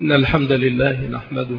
إن الحمد لله نحمده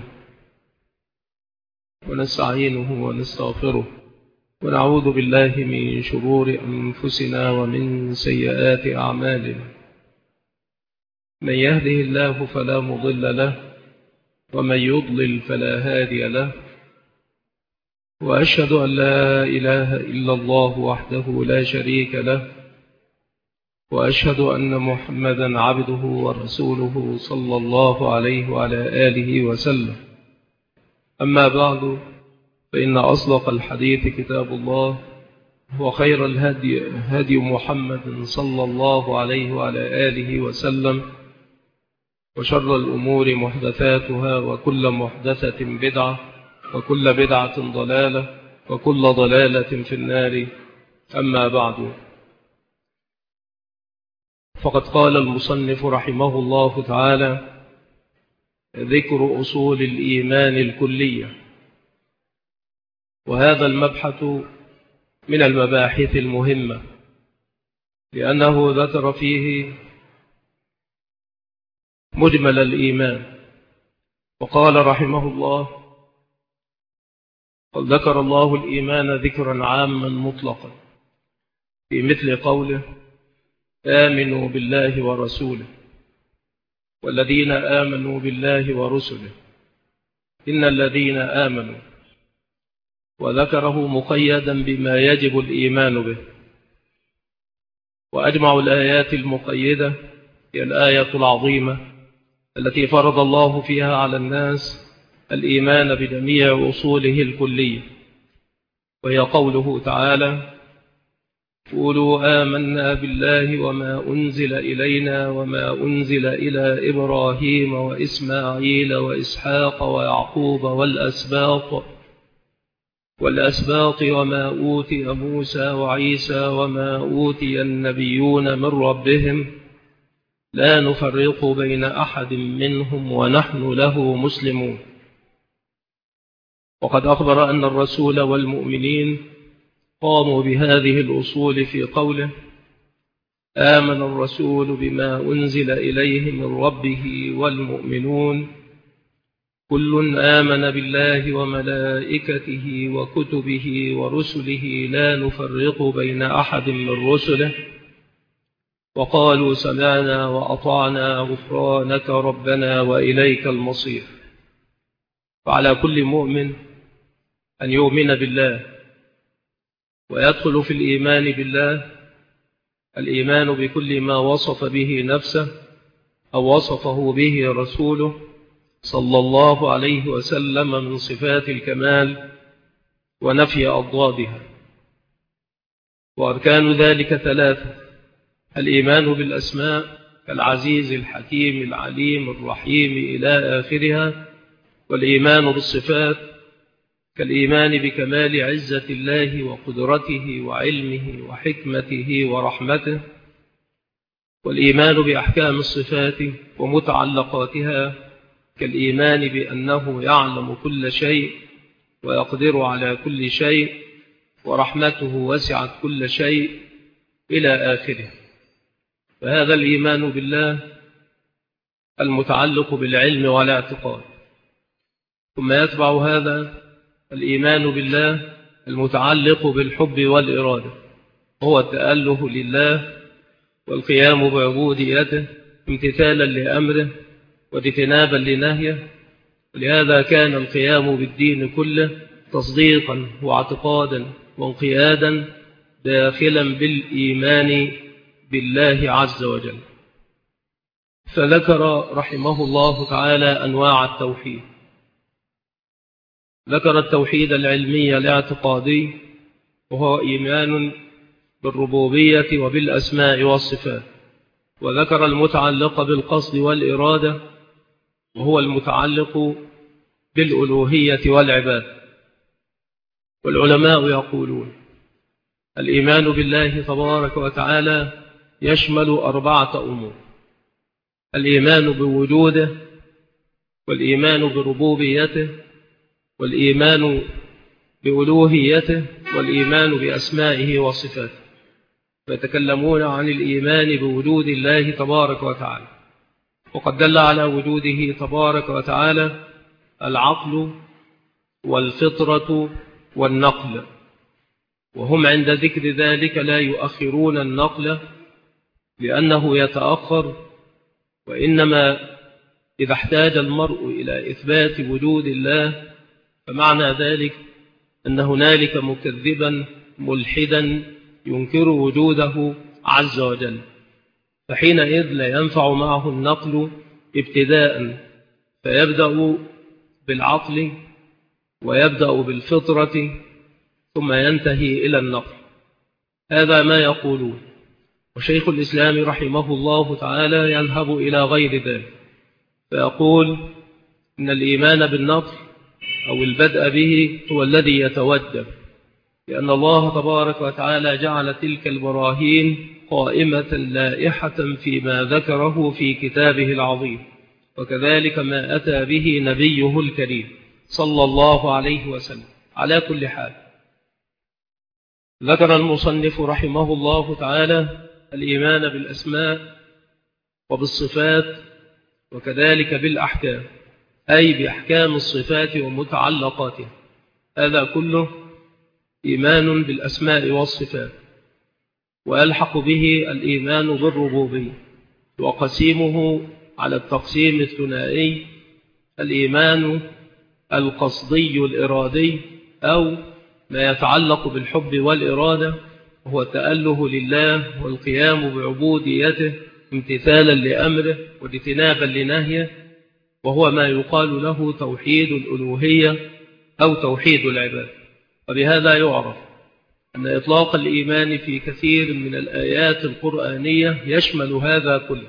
ونستعينه ونستغفره ونعوذ بالله من شرور أنفسنا ومن سيئات أعمالنا. من يهده الله فلا مضل له ومن يضلل فلا هادي له، وأشهد أن لا إله إلا الله وحده لا شريك له، وأشهد أن محمدا عبده ورسوله صلى الله عليه وعلى آله وسلم. أما بعد، فإن أصدق الحديث كتاب الله، وخير الهدي هدي محمد صلى الله عليه وعلى آله وسلم، وشر الأمور محدثاتها، وكل محدثة بدعة، وكل بدعة ضلالة، وكل ضلالة في النار. أما بعد، فقد قال المصنف رحمه الله تعالى: ذكر أصول الإيمان الكلية. وهذا المبحث من المباحث المهمة، لأنه ذكر فيه مجمل الإيمان. وقال رحمه الله: قد ذكر الله الإيمان ذكرا عاما مطلقا، في مثل قوله: آمنوا بالله ورسوله، والذين آمنوا بالله ورسله، إن الذين آمنوا، وذكره مقيدا بما يجب الإيمان به. وأجمع الآيات المقيدة هي الآية العظيمة التي فرض الله فيها على الناس الإيمان بجميع أصوله الكلية، وهي قوله تعالى: قولوا آمنا بالله وما أنزل إلينا وما أنزل إلى إبراهيم وإسماعيل وإسحاق ويعقوب والأسباط وما أوتي موسى وعيسى وما أوتي النبيون من ربهم لا نفرق بين أحد منهم ونحن له مسلمون. وقد أخبر أن الرسول والمؤمنين قاموا بهذه الأصول في قوله: آمن الرسول بما أنزل إليه من ربه والمؤمنون كل آمن بالله وملائكته وكتبه ورسله لا نفرق بين أحد من رسله، وقالوا سمعنا وأطعنا غفرانك ربنا وإليك المصير. فعلى كل مؤمن أن يؤمن بالله، ويدخل في الإيمان بالله الإيمان بكل ما وصف به نفسه أو وصفه به رسوله صلى الله عليه وسلم من صفات الكمال ونفي أضدادها. وأركان ذلك ثلاثة: الإيمان بالأسماء كالعزيز الحكيم العليم الرحيم إلى آخرها، والإيمان بالصفات كالإيمان بكمال عزة الله وقدرته وعلمه وحكمته ورحمته، والإيمان بأحكام الصفات ومتعلقاتها كالإيمان بأنه يعلم كل شيء ويقدر على كل شيء ورحمته وسعت كل شيء إلى آخره. فهذا الإيمان بالله المتعلق بالعلم والاعتقاد. ثم يتبع هذا الإيمان بالله المتعلق بالحب والإرادة، هو التأله لله والقيام بعبوديته امتثالا لأمره واجتنابا لنهيه. ولهذا كان القيام بالدين كله تصديقا واعتقادا وانقيادا داخلا بالإيمان بالله عز وجل. فذكر رحمه الله تعالى أنواع التوحيد. ذكر التوحيد العلمي الاعتقادي، وهو إيمان بالربوبية وبالأسماء والصفات. وذكر المتعلق بالقصد والإرادة، وهو المتعلق بالألوهية والعباد. والعلماء يقولون: الإيمان بالله تبارك وتعالى يشمل 4 أمور: الإيمان بوجوده، والإيمان بربوبيته، والإيمان بألوهيته، والإيمان بأسمائه وصفاته. فيتكلمون عن الإيمان بوجود الله تبارك وتعالى، وقد دل على وجوده تبارك وتعالى العقل والفطرة والنقل، وهم عند ذكر ذلك لا يؤخرون النقل لأنه يتأخر، وإنما إذا احتاج المرء إلى إثبات وجود الله فمعنى ذلك أن هنالك مكذبا ملحدا ينكر وجوده عز وجل، فحينئذ لا ينفع معه النقل ابتداء، فيبدأ بالعقل ويبدأ بالفطرة ثم ينتهي إلى النقل. هذا ما يقولون، وشيخ الإسلام رحمه الله تعالى ينهب إلى غير ذلك، فيقول إن الإيمان بالنقل أو البدء به هو الذي يتوجب، لأن الله تبارك وتعالى جعل تلك البراهين قائمة لائحة فيما ذكره في كتابه العظيم، وكذلك ما أتى به نبيه الكريم صلى الله عليه وسلم. على كل حال، ذكر المصنف رحمه الله تعالى الإيمان بالأسماء وبالصفات وكذلك بالأحكام، أي بأحكام الصفات ومتعلقاتها. هذا كله إيمان بالأسماء والصفات، ويلحق به الإيمان بالربوبية، وقسيمه على التقسيم الثنائي: الإيمان القصدي الإرادي، أو ما يتعلق بالحب والإرادة، وهو التأله لله والقيام بعبوديته امتثالا لأمره واجتنابا لنهيه، وهو ما يقال له توحيد الألوهية أو توحيد العباد. وبهذا يعرف أن إطلاق الإيمان في كثير من الآيات القرآنية يشمل هذا كله،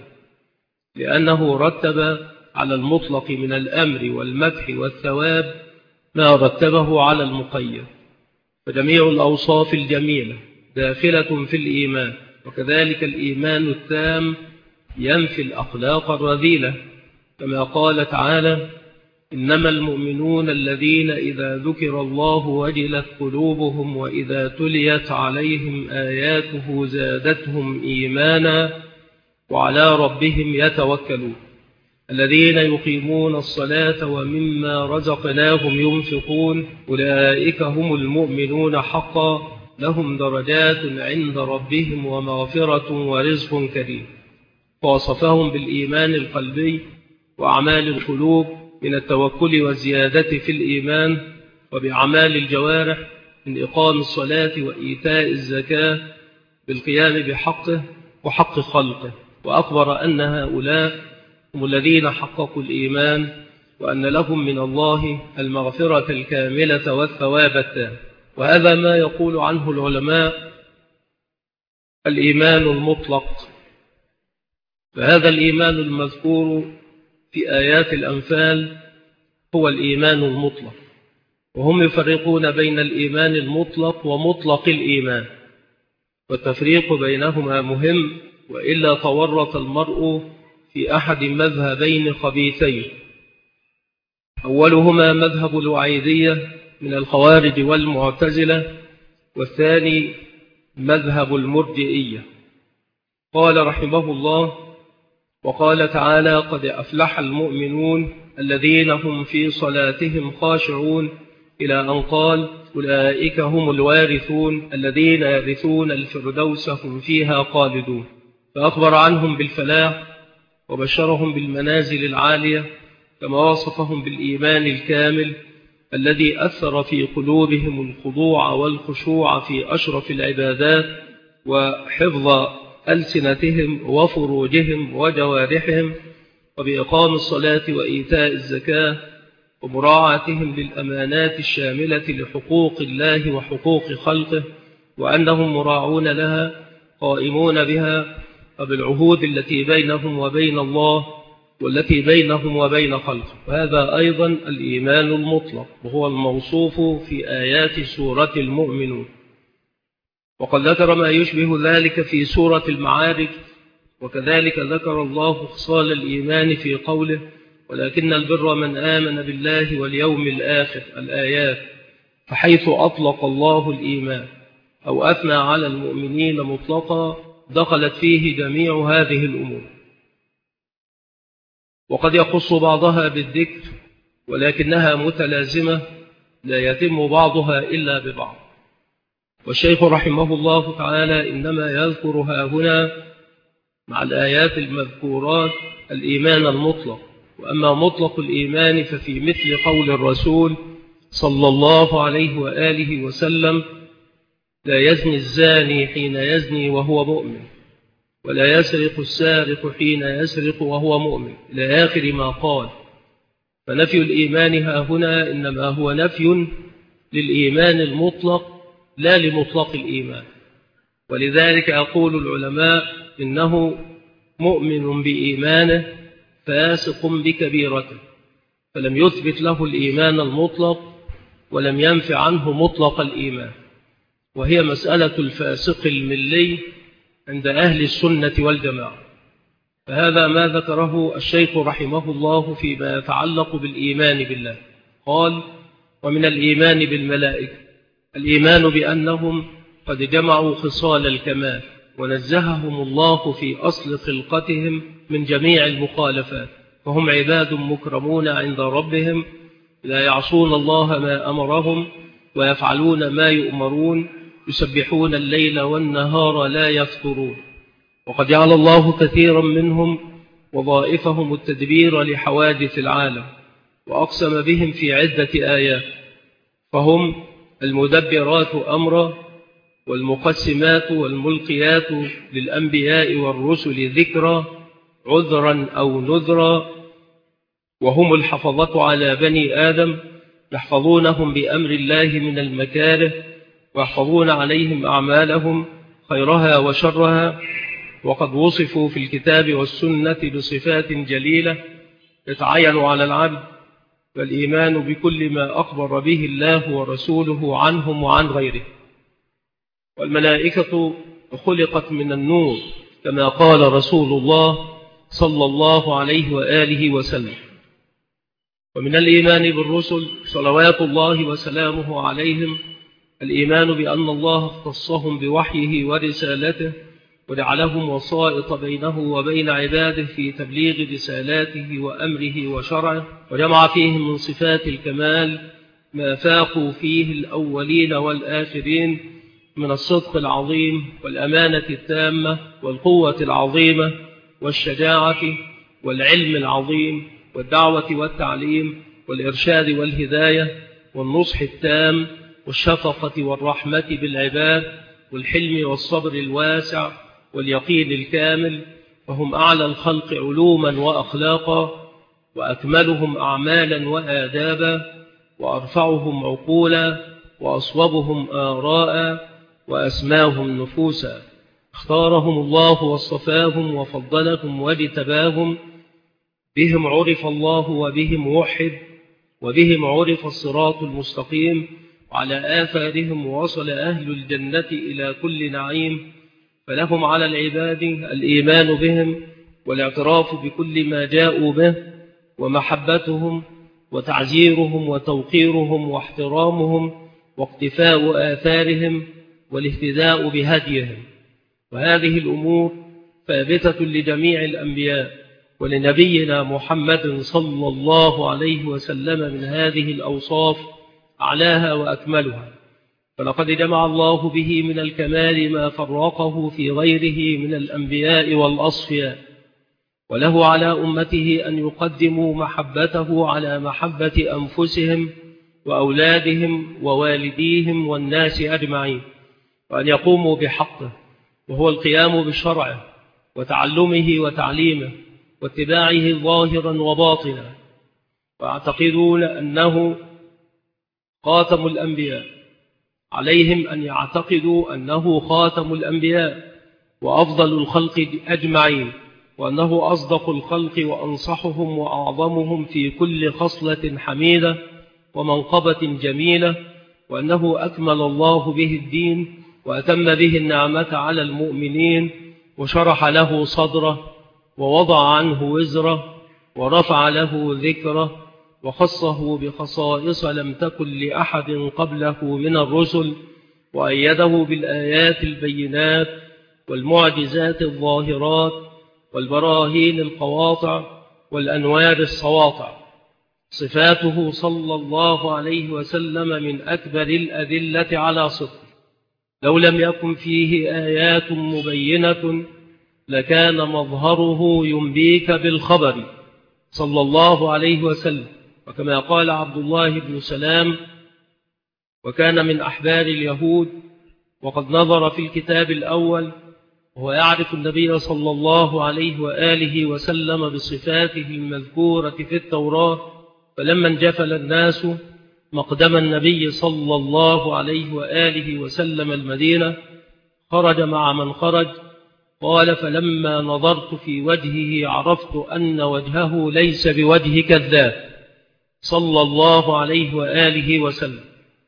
لأنه رتب على المطلق من الأمر والمدح والثواب ما رتبه على المقيد، فجميع الأوصاف الجميلة داخلة في الإيمان، وكذلك الإيمان التام ينفي الأخلاق الرذيلة، كما قال تعالى: إنما المؤمنون الذين إذا ذكر الله وجلت قلوبهم وإذا تليت عليهم آياته زادتهم إيمانا وعلى ربهم يتوكلون الذين يقيمون الصلاة ومما رزقناهم ينفقون أولئك هم المؤمنون حقا لهم درجات عند ربهم ومغفرة ورزق كريم. فوصفهم بالإيمان القلبي وأعمال القلوب من التوكل والزيادة في الإيمان، وبأعمال الجوارح من إقام الصلاة وإيتاء الزكاة بالقيام بحقه وحق خلقه، وأخبر أن هؤلاء هم الذين حققوا الإيمان، وأن لهم من الله المغفرة الكاملة والثواب التام. وهذا ما يقول عنه العلماء الإيمان المطلق. فهذا الإيمان المذكور في آيات الأنفال هو الإيمان المطلق، وهم يفرقون بين الإيمان المطلق ومطلق الإيمان، والتفريق بينهما مهم، وإلا تورط المرء في أحد مذهبين خبيثين: أولهما مذهب الوعيدية من الخوارج والمعتزلة، والثاني مذهب المرجئية. قال رحمه الله: وقال تعالى: قد أفلح المؤمنون الذين هم في صلاتهم خاشعون، إلى أن قال: أولئك هم الوارثون الذين يرثون الفردوس هم فيها خالدون. فأخبر عنهم بالفلاح وبشرهم بالمنازل العالية، كما وصفهم بالإيمان الكامل الذي أثر في قلوبهم الخضوع والخشوع في أشرف العبادات، وحفظ ألسنتهم وفروجهم وجوارحهم، وبإقام الصلاة وإيتاء الزكاة، ومراعاتهم للأمانات الشاملة لحقوق الله وحقوق خلقه، وأنهم مراعون لها قائمون بها، وبالعهود التي بينهم وبين الله والتي بينهم وبين خلقه. وهذا أيضا الإيمان المطلق، وهو الموصوف في آيات سورة المؤمنون. وقد ذكر ما يشبه ذلك في سورة المعارج، وكذلك ذكر الله خصال الإيمان في قوله: ولكن البر من آمن بالله واليوم الآخر، الآيات. فحيث أطلق الله الإيمان أو أثنى على المؤمنين مطلقا دخلت فيه جميع هذه الأمور. وقد يخص بعضها بالذكر ولكنها متلازمة لا يتم بعضها إلا ببعض. والشيخ رحمه الله تعالى إنما يذكرها هنا مع الآيات المذكورات الإيمان المطلق. وأما مطلق الإيمان ففي مثل قول الرسول صلى الله عليه وآله وسلم: لا يزني الزاني حين يزني وهو مؤمن، ولا يسرق السارق حين يسرق وهو مؤمن، إلى آخر ما قال. فنفي الإيمان ها هنا إنما هو نفي للإيمان المطلق لا لمطلق الإيمان. ولذلك يقول العلماء إنه مؤمن بإيمانه فاسق بكبيرته، فلم يثبت له الإيمان المطلق ولم ينف عنه مطلق الإيمان، وهي مسألة الفاسق الملي عند أهل السنة والجماعة. فهذا ما ذكره الشيخ رحمه الله فيما يتعلق بالإيمان بالله. قال: ومن الإيمان بالملائكة الإيمان بأنهم قد جمعوا خصال الكمال ونزههم الله في أصل خلقتهم من جميع المخالفات، فهم عباد مكرمون عند ربهم لا يعصون الله ما أمرهم ويفعلون ما يؤمرون، يسبحون الليل والنهار لا يفترون. وقد جعل الله كثيرا منهم وظائفهم التدبير لحوادث العالم، وأقسم بهم في عدة آيات، فهم المدبرات أمرا والمقسمات والملقيات للأنبياء والرسل ذكرا عذرا أو نذرا، وهم الحفظة على بني آدم يحفظونهم بأمر الله من المكاره ويحفظون عليهم أعمالهم خيرها وشرها. وقد وصفوا في الكتاب والسنة بصفات جليلة يتعين على العبد، والإيمان بكل ما أخبر به الله ورسوله عنهم وعن غيره. والملائكة خلقت من النور كما قال رسول الله صلى الله عليه وآله وسلم. ومن الإيمان بالرسل صلوات الله وسلامه عليهم الإيمان بأن الله اختصهم بوحيه ورسالته وجعلهم وسائط بينه وبين عباده في تبليغ رسالاته وأمره وشرعه، وجمع فيهم من صفات الكمال ما فاقوا فيه الأولين والآخرين من الصدق العظيم والأمانة التامة والقوة العظيمة والشجاعة والعلم العظيم والدعوة والتعليم والإرشاد والهداية والنصح التام والشفقة والرحمة بالعباد والحلم والصبر الواسع واليقين الكامل، فهم أعلى الخلق علوما وأخلاقا وأكملهم أعمالا وآدابا وأرفعهم عقولا وأصوبهم آراء وأسماهم نفوسا. اختارهم الله واصطفاهم وفضلهم واجتباهم، بهم عرف الله وبهم وحد وبهم عرف الصراط المستقيم، وعلى آثارهم وصل أهل الجنة إلى كل نعيم. فلهم على العباد الإيمان بهم والاعتراف بكل ما جاءوا به ومحبتهم وتعزيرهم وتوقيرهم واحترامهم واقتفاء آثارهم والاهتداء بهديهم. وهذه الأمور ثابتة لجميع الأنبياء، ولنبينا محمد صلى الله عليه وسلم من هذه الأوصاف أعلاها وأكملها. فلقد جمع الله به من الكمال ما فرقه في غيره من الأنبياء والأصفياء، وله على أمته أن يقدموا محبته على محبة أنفسهم وأولادهم ووالديهم والناس أجمعين، وأن يقوموا بحقه وهو القيام بشرعه وتعلمه وتعليمه واتباعه ظاهرا وباطنا، ويعتقدون أنه خاتم الأنبياء. عليهم أن يعتقدوا أنه خاتم الأنبياء وأفضل الخلق أجمعين، وأنه أصدق الخلق وأنصحهم وأعظمهم في كل خصلة حميدة ومنقبة جميلة، وأنه أكمل الله به الدين وأتم به النعمة على المؤمنين وشرح له صدره ووضع عنه وزره ورفع له ذكره وخصه بخصائص لم تكن لأحد قبله من الرسل، وأيده بالآيات البينات والمعجزات الظاهرات والبراهين القواطع والأنوار السواطع. صفاته صلى الله عليه وسلم من أكبر الأدلة على صدقه، لو لم يكن فيه آيات مبينة لكان مظهره ينبيك بالخبر صلى الله عليه وسلم. وكما قال عبد الله بن سلام وكان من أحبار اليهود وقد نظر في الكتاب الأول وهو يعرف النبي صلى الله عليه وآله وسلم بصفاته المذكورة في التوراة، فلما انجفل الناس مقدم النبي صلى الله عليه وآله وسلم المدينة خرج مع من خرج. قال فلما نظرت في وجهه عرفت أن وجهه ليس بوجه كذاب صلى الله عليه وآله وسلم.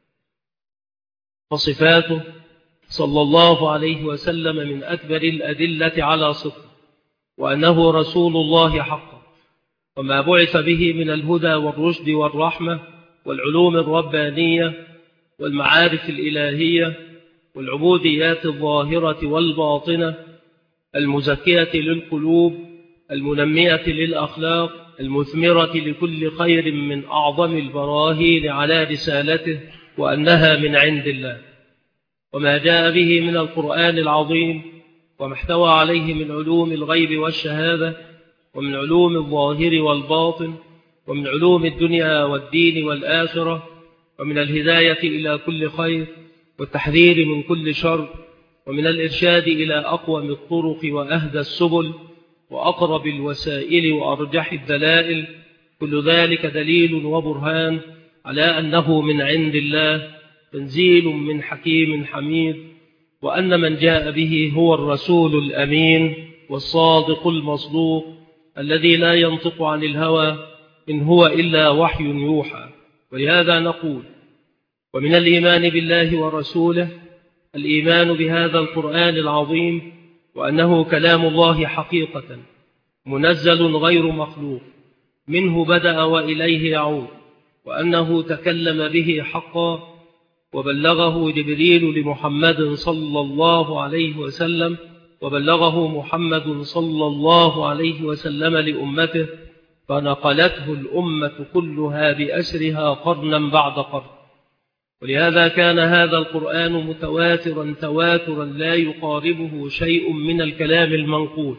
فصفاته صلى الله عليه وسلم من أكبر الأدلة على صدقه، وأنه رسول الله حقا، وما بعث به من الهدى والرشد والرحمة والعلوم الربانية والمعارف الإلهية والعبوديات الظاهرة والباطنة المزكية للقلوب المنمية للأخلاق المثمرة لكل خير من أعظم البراهين على رسالته وأنها من عند الله. وما جاء به من القرآن العظيم وما احتوى عليه من علوم الغيب والشهادة ومن علوم الظاهر والباطن ومن علوم الدنيا والدين والآخرة ومن الهداية إلى كل خير والتحذير من كل شر ومن الإرشاد إلى أقوم الطرق وأهدى السبل وأقرب الوسائل وأرجح الدلائل، كل ذلك دليل وبرهان على أنه من عند الله تنزيل من حكيم حميد، وأن من جاء به هو الرسول الأمين والصادق المصدوق الذي لا ينطق عن الهوى إن هو إلا وحي يوحى. ولهذا نقول ومن الإيمان بالله ورسوله الإيمان بهذا القرآن العظيم وأنه كلام الله حقيقة منزل غير مخلوق منه بدأ وإليه يعود، وأنه تكلم به حقا وبلغه جبريل لمحمد صلى الله عليه وسلم وبلغه محمد صلى الله عليه وسلم لأمته فنقلته الأمة كلها بأسرها قرنا بعد قرن. ولهذا كان هذا القرآن متواترا تواترا لا يقاربه شيء من الكلام المنقول،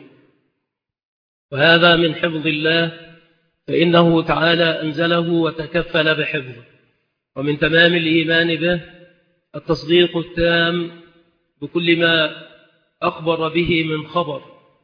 وهذا من حفظ الله فإنه تعالى أنزله وتكفل بحفظه. ومن تمام الإيمان به التصديق التام بكل ما أخبر به من خبر،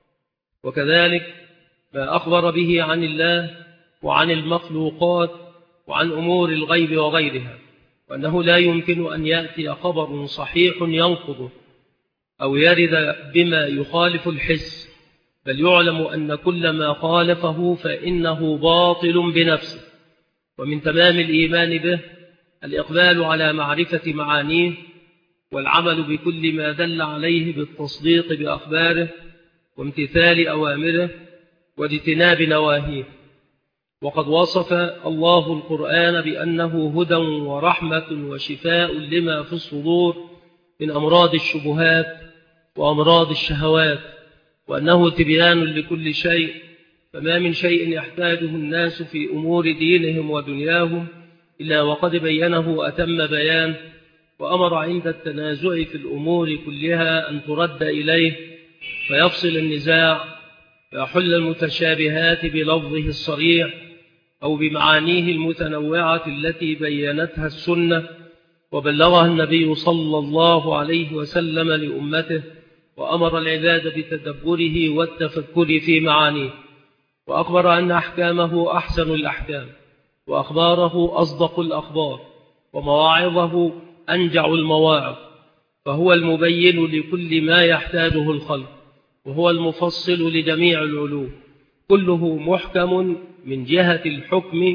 وكذلك ما أخبر به عن الله وعن المخلوقات وعن أمور الغيب وغيرها، وأنه لا يمكن أن يأتي خبر صحيح ينقضه أو يرد بما يخالف الحس، بل يعلم أن كل ما خالفه فإنه باطل بنفسه. ومن تمام الإيمان به الإقبال على معرفة معانيه والعمل بكل ما دل عليه بالتصديق بأخباره وامتثال أوامره واجتناب نواهيه. وقد وصف الله القرآن بأنه هدى ورحمة وشفاء لما في الصدور من أمراض الشبهات وأمراض الشهوات، وأنه تبيان لكل شيء، فما من شيء يحتاجه الناس في أمور دينهم ودنياهم إلا وقد بينه أتم بيان، وأمر عند التنازع في الأمور كلها أن ترد إليه فيفصل النزاع ويحل المتشابهات بلفظه الصريح أو بمعانيه المتنوعة التي بينتها السنة وبلغها النبي صلى الله عليه وسلم لأمته، وأمر العباد بتدبره والتفكر في معانيه، وأخبر أن أحكامه أحسن الأحكام وأخباره أصدق الأخبار ومواعظه أنجع المواعظ، فهو المبين لكل ما يحتاجه الخلق، وهو المفصل لجميع العلوم، كله محكم من جهة الحكم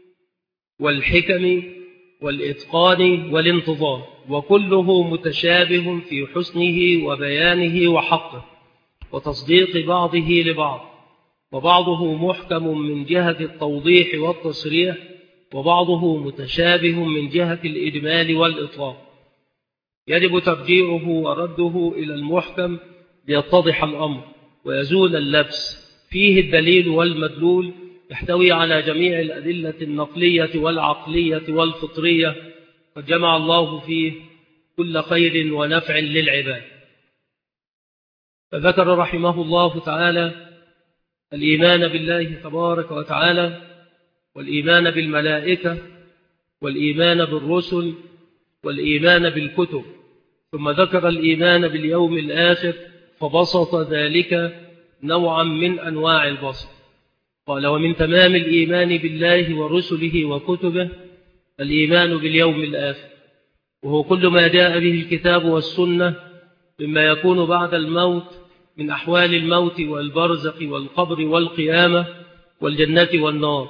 والحكم والإتقان والانتظام، وكله متشابه في حسنه وبيانه وحقه وتصديق بعضه لبعض، وبعضه محكم من جهة التوضيح والتصريح، وبعضه متشابه من جهة الإجمال والإطلاق. يجب ترجيعه ورده إلى المحكم ليتضح الأمر ويزول اللبس فيه الدليل والمدلول يحتوي على جميع الأدلة النقلية والعقلية والفطرية، قد جمع الله فيه كل خير ونفع للعباد. فذكر رحمه الله تعالى الإيمان بالله تبارك وتعالى، والإيمان بالملائكة، والإيمان بالرسل، والإيمان بالكتب، ثم ذكر الإيمان باليوم الآخر فبسط ذلك نوعا من أنواع البسط. قال: ومن تمام الإيمان بالله ورسله وكتبه الإيمان باليوم الآخر، وهو كل ما جاء به الكتاب والسنة مما يكون بعد الموت من أحوال الموت والبرزخ والقبر والقيامة والجنة والنار،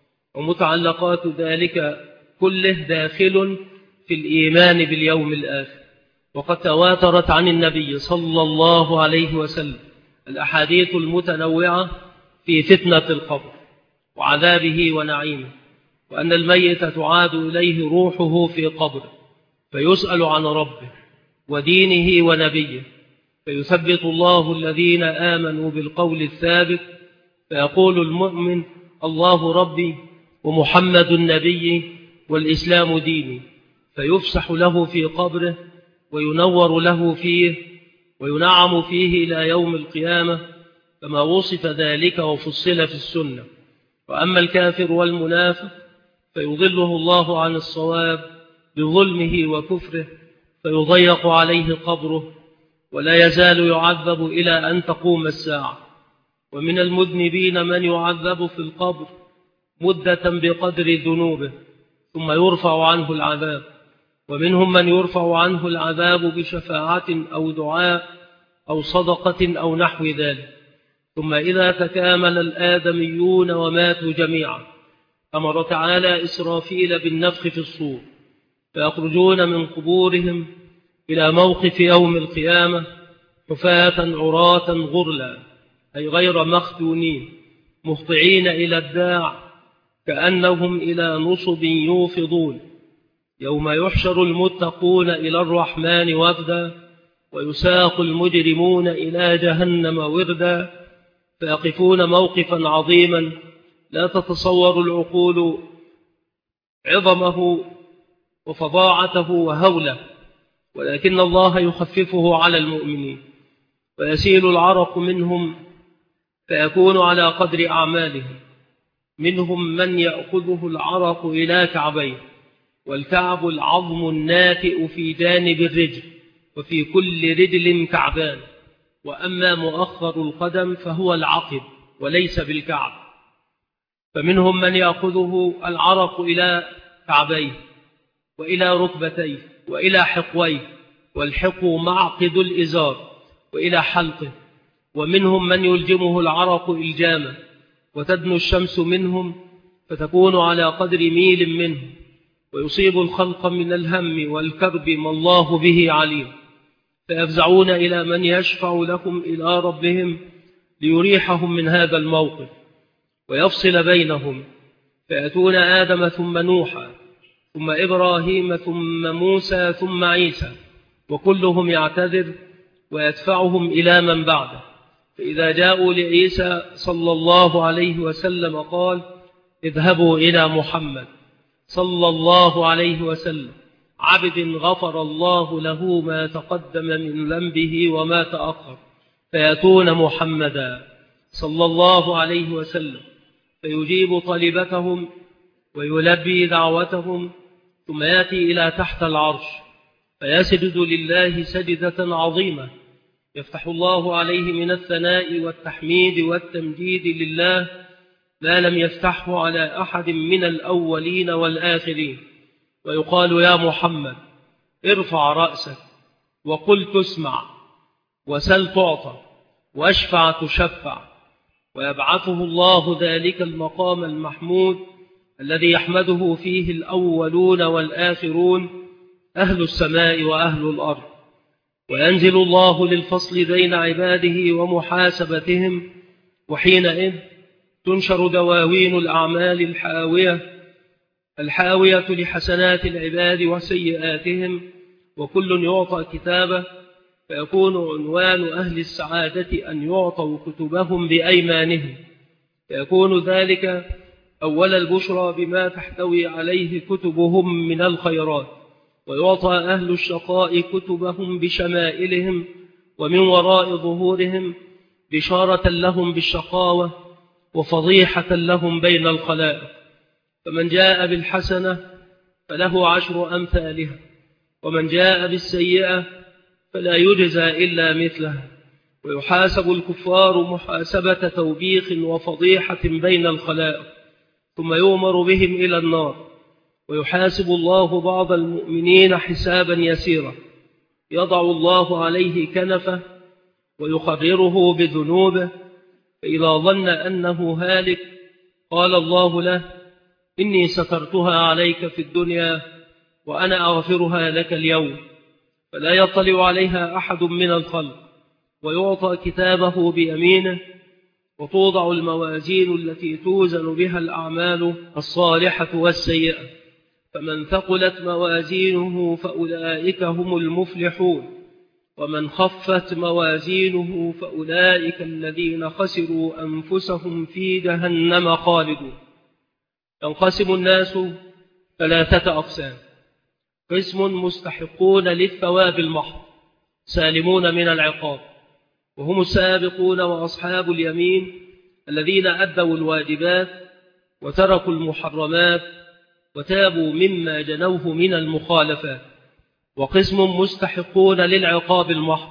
ومتعلقات ذلك كله داخل في الإيمان باليوم الآخر. وقد تواترت عن النبي صلى الله عليه وسلم الأحاديث المتنوعة في فتنة القبر وعذابه ونعيمه، وأن الميت تعاد إليه روحه في قبره فيسأل عن ربه ودينه ونبيه، فيثبت الله الذين آمنوا بالقول الثابت، فيقول المؤمن: الله ربي ومحمد النبي والإسلام ديني، فيفسح له في قبره وينور له فيه وينعم فيه إلى يوم القيامة، كما وصف ذلك وفصل في السنة. وأما الكافر والمنافق فيضله الله عن الصواب بظلمه وكفره، فيضيق عليه قبره ولا يزال يعذب إلى أن تقوم الساعة. ومن المذنبين من يعذب في القبر مدة بقدر ذنوبه ثم يرفع عنه العذاب، ومنهم من يرفع عنه العذاب بشفاعة أو دعاء أو صدقة أو نحو ذلك. ثم إذا تكامل الآدميون وماتوا جميعا أمر تعالى إسرافيل بالنفخ في الصور، فيخرجون من قبورهم إلى موقف يوم القيامة حفاة عراة غرلا، أي غير مختونين، مهطعين إلى الداع كأنهم إلى نصب يوفضون. يوم يحشر المتقون إلى الرحمن وفدا، ويساق المجرمون إلى جهنم وردا، فيقفون موقفا عظيما لا تتصور العقول عظمه وفظاعته وهوله، ولكن الله يخففه على المؤمنين، ويسيل العرق منهم فيكون على قدر أعمالهم. منهم من يأخذه العرق إلى كعبيه، والكعب العظم الناتئ في جانب الرجل، وفي كل رجل كعبان، وأما مؤخر القدم فهو العقب وليس بالكعب. فمنهم من يأخذه العرق إلى كعبيه وإلى ركبتيه وإلى حقويه، والحق معقد الإزار، وإلى حلقه. ومنهم من يلجمه العرق إلجاما، وتدنو الشمس منهم فتكون على قدر ميل منه، ويصيب الخلق من الهم والكرب ما الله به عليم، فيفزعون إلى من يشفع لهم إلى ربهم ليريحهم من هذا الموقف ويفصل بينهم، فيأتون آدم ثم نوحا ثم إبراهيم ثم موسى ثم عيسى، وكلهم يعتذر ويدفعهم إلى من بعده. فإذا جاءوا لعيسى صلى الله عليه وسلم قال: اذهبوا إلى محمد صلى الله عليه وسلم، عبد غفر الله له ما تقدم من ذنبه وما تأخر، فيأتون محمدا صلى الله عليه وسلم فيجيب طلبتهم ويلبي دعوتهم، ثم يأتي إلى تحت العرش فيسجد لله سجدة عظيمة يفتح الله عليه من الثناء والتحميد والتمجيد لله ما لم يفتحه على أحد من الأولين والآخرين، ويقال: يا محمد ارفع رأسك وقل تسمع وسل تعطى واشفع تشفع، ويبعثه الله ذلك المقام المحمود الذي يحمده فيه الأولون والآخرون، أهل السماء وأهل الأرض، وينزل الله للفصل بين عباده ومحاسبتهم، وحينئذ تنشر دواوين الأعمال الحاوية لحسنات العباد وسيئاتهم، وكل يعطى كتابه، فيكون عنوان أهل السعادة أن يعطوا كتبهم بأيمانهم، فيكون ذلك أول البشرى بما تحتوي عليه كتبهم من الخيرات، ويعطى أهل الشقاء كتبهم بشمائلهم ومن وراء ظهورهم بشارة لهم بالشقاوة وفضيحة لهم بين الخلائق. فمن جاء بالحسنة فله 10 أمثالها، ومن جاء بالسيئة فلا يجزى إلا مثلها، ويحاسب الكفار محاسبة توبيخ وفضيحة بين الخلائق، ثم يؤمر بهم إلى النار، ويحاسب الله بعض المؤمنين حسابا يسيرا، يضع الله عليه كنفه ويخرره بذنوبه، فإذا ظن أنه هالك قال الله له: إني سترتها عليك في الدنيا وأنا أغفرها لك اليوم، فلا يطلع عليها أحد من الخلق، ويعطى كتابه بيمينه، وتوضع الموازين التي توزن بها الأعمال الصالحة والسيئة، فمن ثقلت موازينه فأولئك هم المفلحون، ومن خفت موازينه فأولئك الذين خسروا أنفسهم في جهنم خالدون. ينقسم الناس 3 أقسام: قسم مستحقون للثواب المحض سالمون من العقاب، وهم السابقون وأصحاب اليمين الذين أدوا الواجبات وتركوا المحرمات وتابوا مما جنوه من المخالفات. وقسم مستحقون للعقاب المحض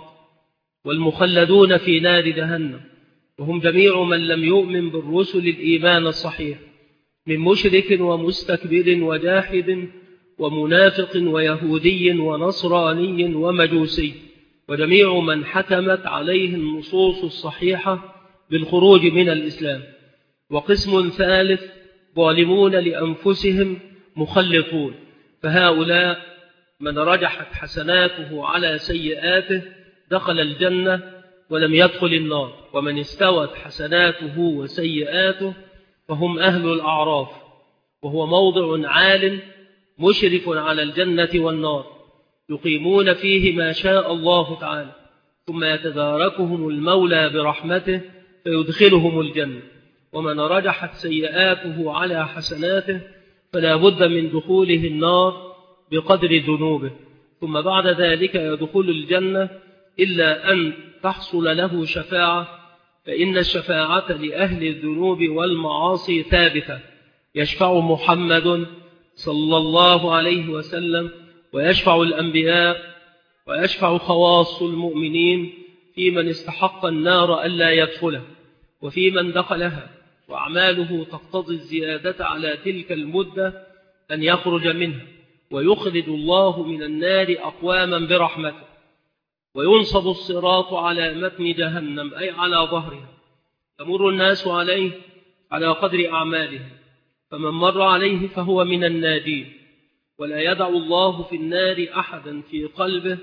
والمخلدون في نار جهنم، وهم جميع من لم يؤمن بالرسل الإيمان الصحيح من مشرك ومستكبر وجاحد ومنافق ويهودي ونصراني ومجوسي، وجميع من حكمت عليه النصوص الصحيحة بالخروج من الإسلام. وقسم ثالث ظالمون لأنفسهم مخلطون، فهؤلاء من رجحت حسناته على سيئاته دخل الجنة ولم يدخل النار، ومن استوت حسناته وسيئاته فهم أهل الأعراف، وهو موضع عال مشرف على الجنة والنار، يقيمون فيه ما شاء الله تعالى، ثم يتداركهم المولى برحمته فيدخلهم الجنة. ومن رجحت سيئاته على حسناته فلا بد من دخوله النار بقدر ذنوبه، ثم بعد ذلك يدخل الجنة إلا أن تحصل له شفاعة، فإن الشفاعة لأهل الذنوب والمعاصي ثابتة، يشفع محمد صلى الله عليه وسلم، ويشفع الأنبياء، ويشفع خواص المؤمنين في من استحق النار ألا يدخله، وفي من دخلها وأعماله تقتضي الزيادة على تلك المدة أن يخرج منها، ويخرج الله من النار أقواما برحمته، وينصب الصراط على متن جهنم أي على ظهرها، تمر الناس عليه على قدر أعمالهم، فمن مر عليه فهو من الناجين، ولا يدع الله في النار أحدا في قلبه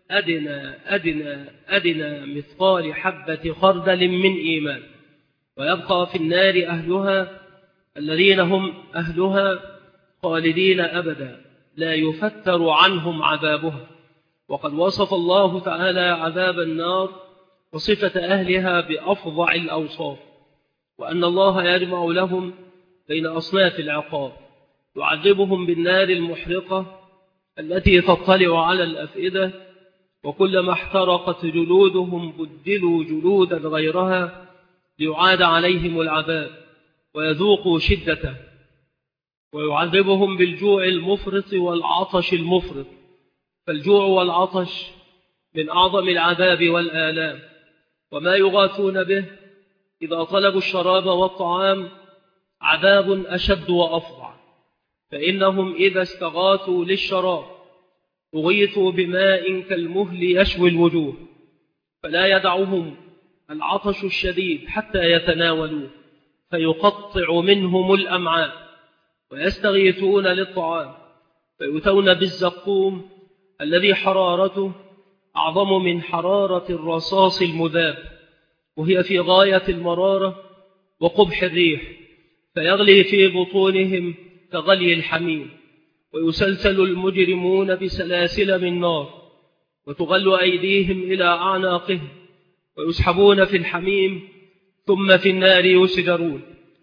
أدنى مثقال حبة خردل من إيمان، ويبقى في النار أهلها الذين هم أهلها خالدين أبدا لا يفتر عنهم عذابها. وقد وصف الله تعالى عذاب النار وصفة أهلها بأفظع الأوصاف، وأن الله يجمع لهم بين أصناف العقاب، يعذبهم بالنار المحرقة التي تطلع على الأفئدة، وكلما احترقت جلودهم بدلوا جلودا غيرها ليعاد عليهم العذاب ويذوقوا شدته، ويعذبهم بالجوع المفرط والعطش المفرط، فالجوع والعطش من أعظم العذاب والآلام، وما يغاثون به إذا طلبوا الشراب والطعام عذاب أشد وأفظع، فإنهم إذا استغاثوا للشراب أغيثوا بماء كالمهل يشوي الوجوه، فلا يدعهم العطش الشديد حتى يتناولوه فيقطع منهم الأمعاء، ويستغيثون للطعام فيؤتون بالزقوم الذي حرارته أعظم من حرارة الرصاص المذاب، وهي في غاية المرارة وقبح الريح، فيغلي في بطونهم كغلي الحميم، ويسلسل المجرمون بسلاسل من نار، وتغل أيديهم إلى أعناقهم، ويسحبون في الحميم ثم في النار يسجرون،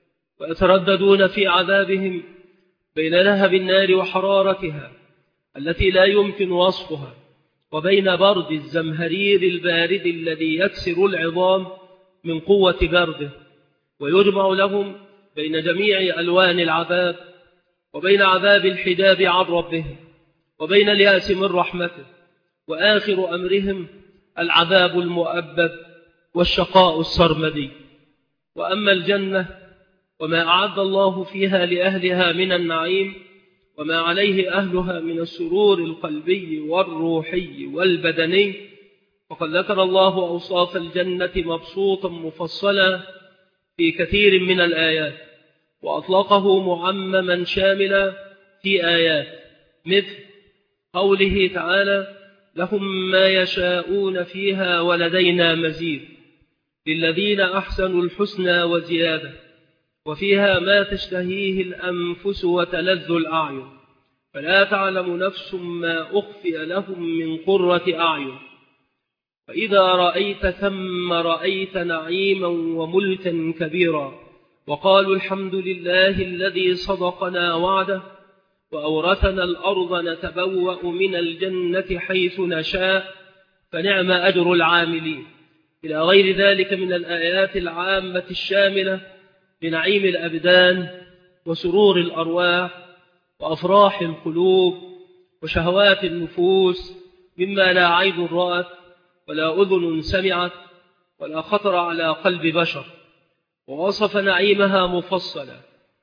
ويترددون في عذابهم بين لهب النار وحرارتها التي لا يمكن وصفها، وبين برد الزمهرير البارد الذي يكسر العظام من قوة برده، ويجمع لهم بين جميع ألوان العذاب، وبين عذاب الحجاب عن ربهم، وبين اليأس من رحمته، وآخر أمرهم العذاب المؤبد والشقاء السرمدي. وأما الجنة وما أعد الله فيها لأهلها من النعيم، وما عليه أهلها من السرور القلبي والروحي والبدني، فقد ذكر الله أوصاف الجنة مبسوطا مفصلا في كثير من الآيات، وأطلقه معمما شاملا في آيات، مثل قوله تعالى: لهم ما يشاءون فيها ولدينا مزيد للذين أحسنوا الحسنى وزيادة، وفيها ما تشتهيه الأنفس وتلذ الأعين، فلا تعلم نفس ما أخفي لهم من قرة أعين، فإذا رأيت ثم رأيت نعيما وملكا كبيرا، وقالوا الحمد لله الذي صدقنا وعده وأورثنا الأرض نتبوأ من الجنة حيث نشاء فنعم أجر العاملين، إلى غير ذلك من الآيات العامة الشاملة لنعيم الأبدان وسرور الأرواح وأفراح القلوب وشهوات النفوس، مما لا عين رأت ولا أذن سمعت ولا خطر على قلب بشر. ووصف نعيمها مفصلا،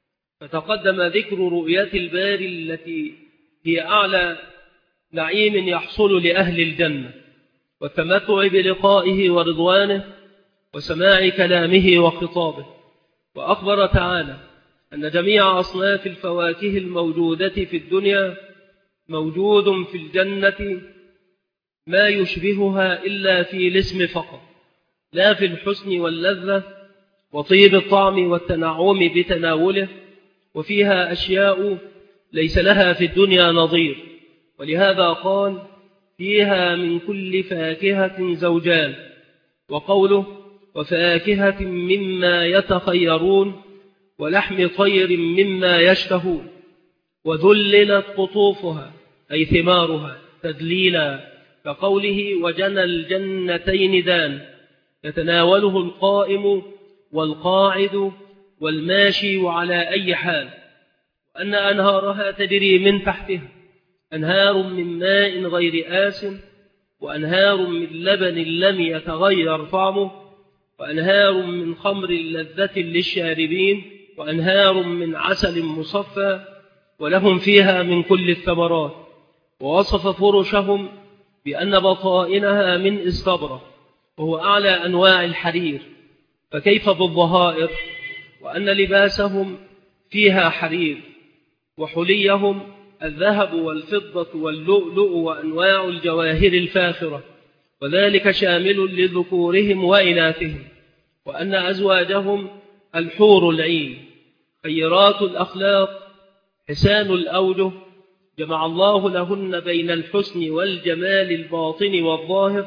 فتقدم ذكر رؤية الباري التي هي أعلى نعيم يحصل لأهل الجنة، والتمتع بلقائه ورضوانه وسماع كلامه وخطابه. وأخبر تعالى أن جميع أصناف الفواكه الموجودة في الدنيا موجود في الجنة ما يشبهها إلا في الاسم فقط، لا في الحسن واللذة وطيب الطعم والتنعم بتناوله، وفيها أشياء ليس لها في الدنيا نظير، ولهذا قال: فيها من كل فاكهة زوجان، وقوله: وفاكهة مما يتخيرون، ولحم طير مما يشتهون، وذللت قطوفها أي ثمارها تدليلا، كقوله: وجنى الجنتين دان، يتناوله القائم والقاعد والماشي وعلى أي حال، وأن أنهارها تجري من تحتها، أنهار من ماء غير آسن، وأنهار من لبن لم يتغير طعمه، وأنهار من خمر لذة للشاربين، وأنهار من عسل مصفى، ولهم فيها من كل الثمرات. ووصف فرشهم بأن بطائنها من استبرق، وهو أعلى أنواع الحرير، فكيف بالظهائر، وأن لباسهم فيها حرير، وحليهم الذهب والفضة واللؤلؤ وأنواع الجواهر الفاخرة، وذلك شامل لذكورهم وإناثهم. وأن أزواجهم الحور العين، خيرات الأخلاق، حسان الأوجه، جمع الله لهن بين الحسن والجمال الباطن والظاهر،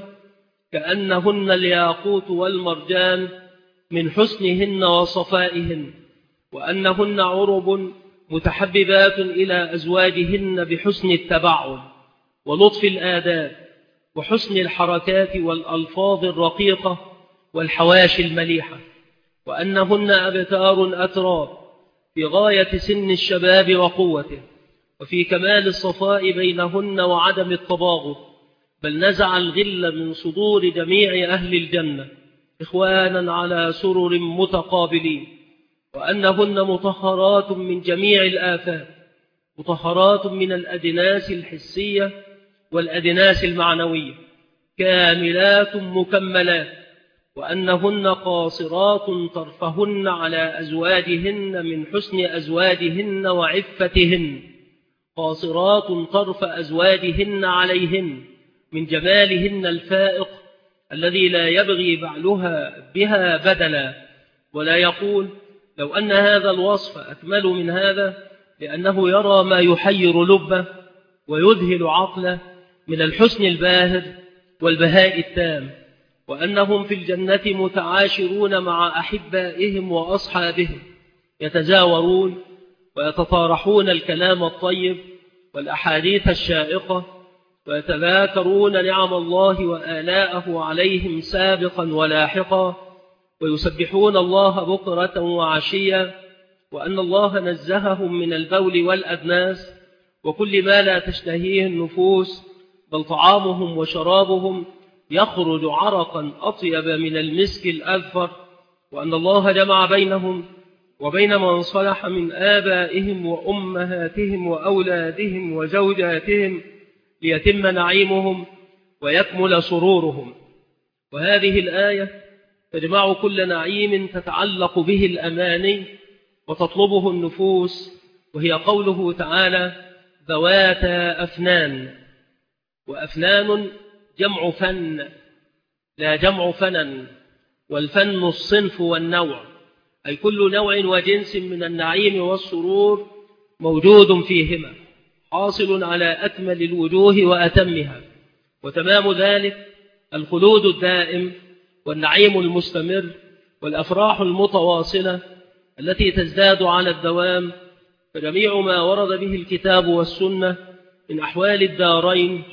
كأنهن الياقوت والمرجان من حسنهن وصفائهن، وأنهن عرب متحببات إلى أزواجهن بحسن التبعل ولطف الآداب وحسن الحركات والألفاظ الرقيقة والحواشي المليحة، وأنهن أبكار أتراب في غاية سن الشباب وقوته، وفي كمال الصفاء بينهن وعدم التباغض، بل نزع الغل من صدور جميع أهل الجنة إخوانا على سرر متقابلين، وأنهن مطهرات من جميع الآفات، مطهرات من الأدناس الحسية والأدناس المعنوية، كاملات مكملات، وأنهن قاصرات طرفهن على أزواجهن من حسن أزواجهن وعفتهن، قاصرات طرف أزواجهن عليهن من جمالهن الفائق الذي لا يبغي بعلها بها بدلا، ولا يقول لو أن هذا الوصف أكمل من هذا، لأنه يرى ما يحير لبه ويذهل عقله من الحسن الباهر والبهاء التام، وأنهم في الجنة متعاشرون مع أحبائهم وأصحابهم، يتزاورون ويتطارحون الكلام الطيب والأحاديث الشائقة، ويتذاكرون نعم الله وآلاءه عليهم سابقا ولاحقا، ويسبحون الله بكرة وعشيا، وأن الله نزههم من البول والأدناس وكل ما لا تشتهيه النفوس، بل طعامهم وشرابهم يخرج عرقا أطيب من المسك الأذفر، وأن الله جمع بينهم وبين من صلح من آبائهم وأمهاتهم وأولادهم وزوجاتهم ليتم نعيمهم ويكمل سرورهم. وهذه الآية تجمع كل نعيم تتعلق به الأماني وتطلبه النفوس، وهي قوله تعالى: ذواتا أفنان. وأفنان جمع فن لا جمع فنن، والفن الصنف والنوع، أي كل نوع وجنس من النعيم والسرور موجود فيهما، حاصل على أكمل الوجوه وأتمها. وتمام ذلك الخلود الدائم والنعيم المستمر والأفراح المتواصلة التي تزداد على الدوام. فجميع ما ورد به الكتاب والسنة من أحوال الدارين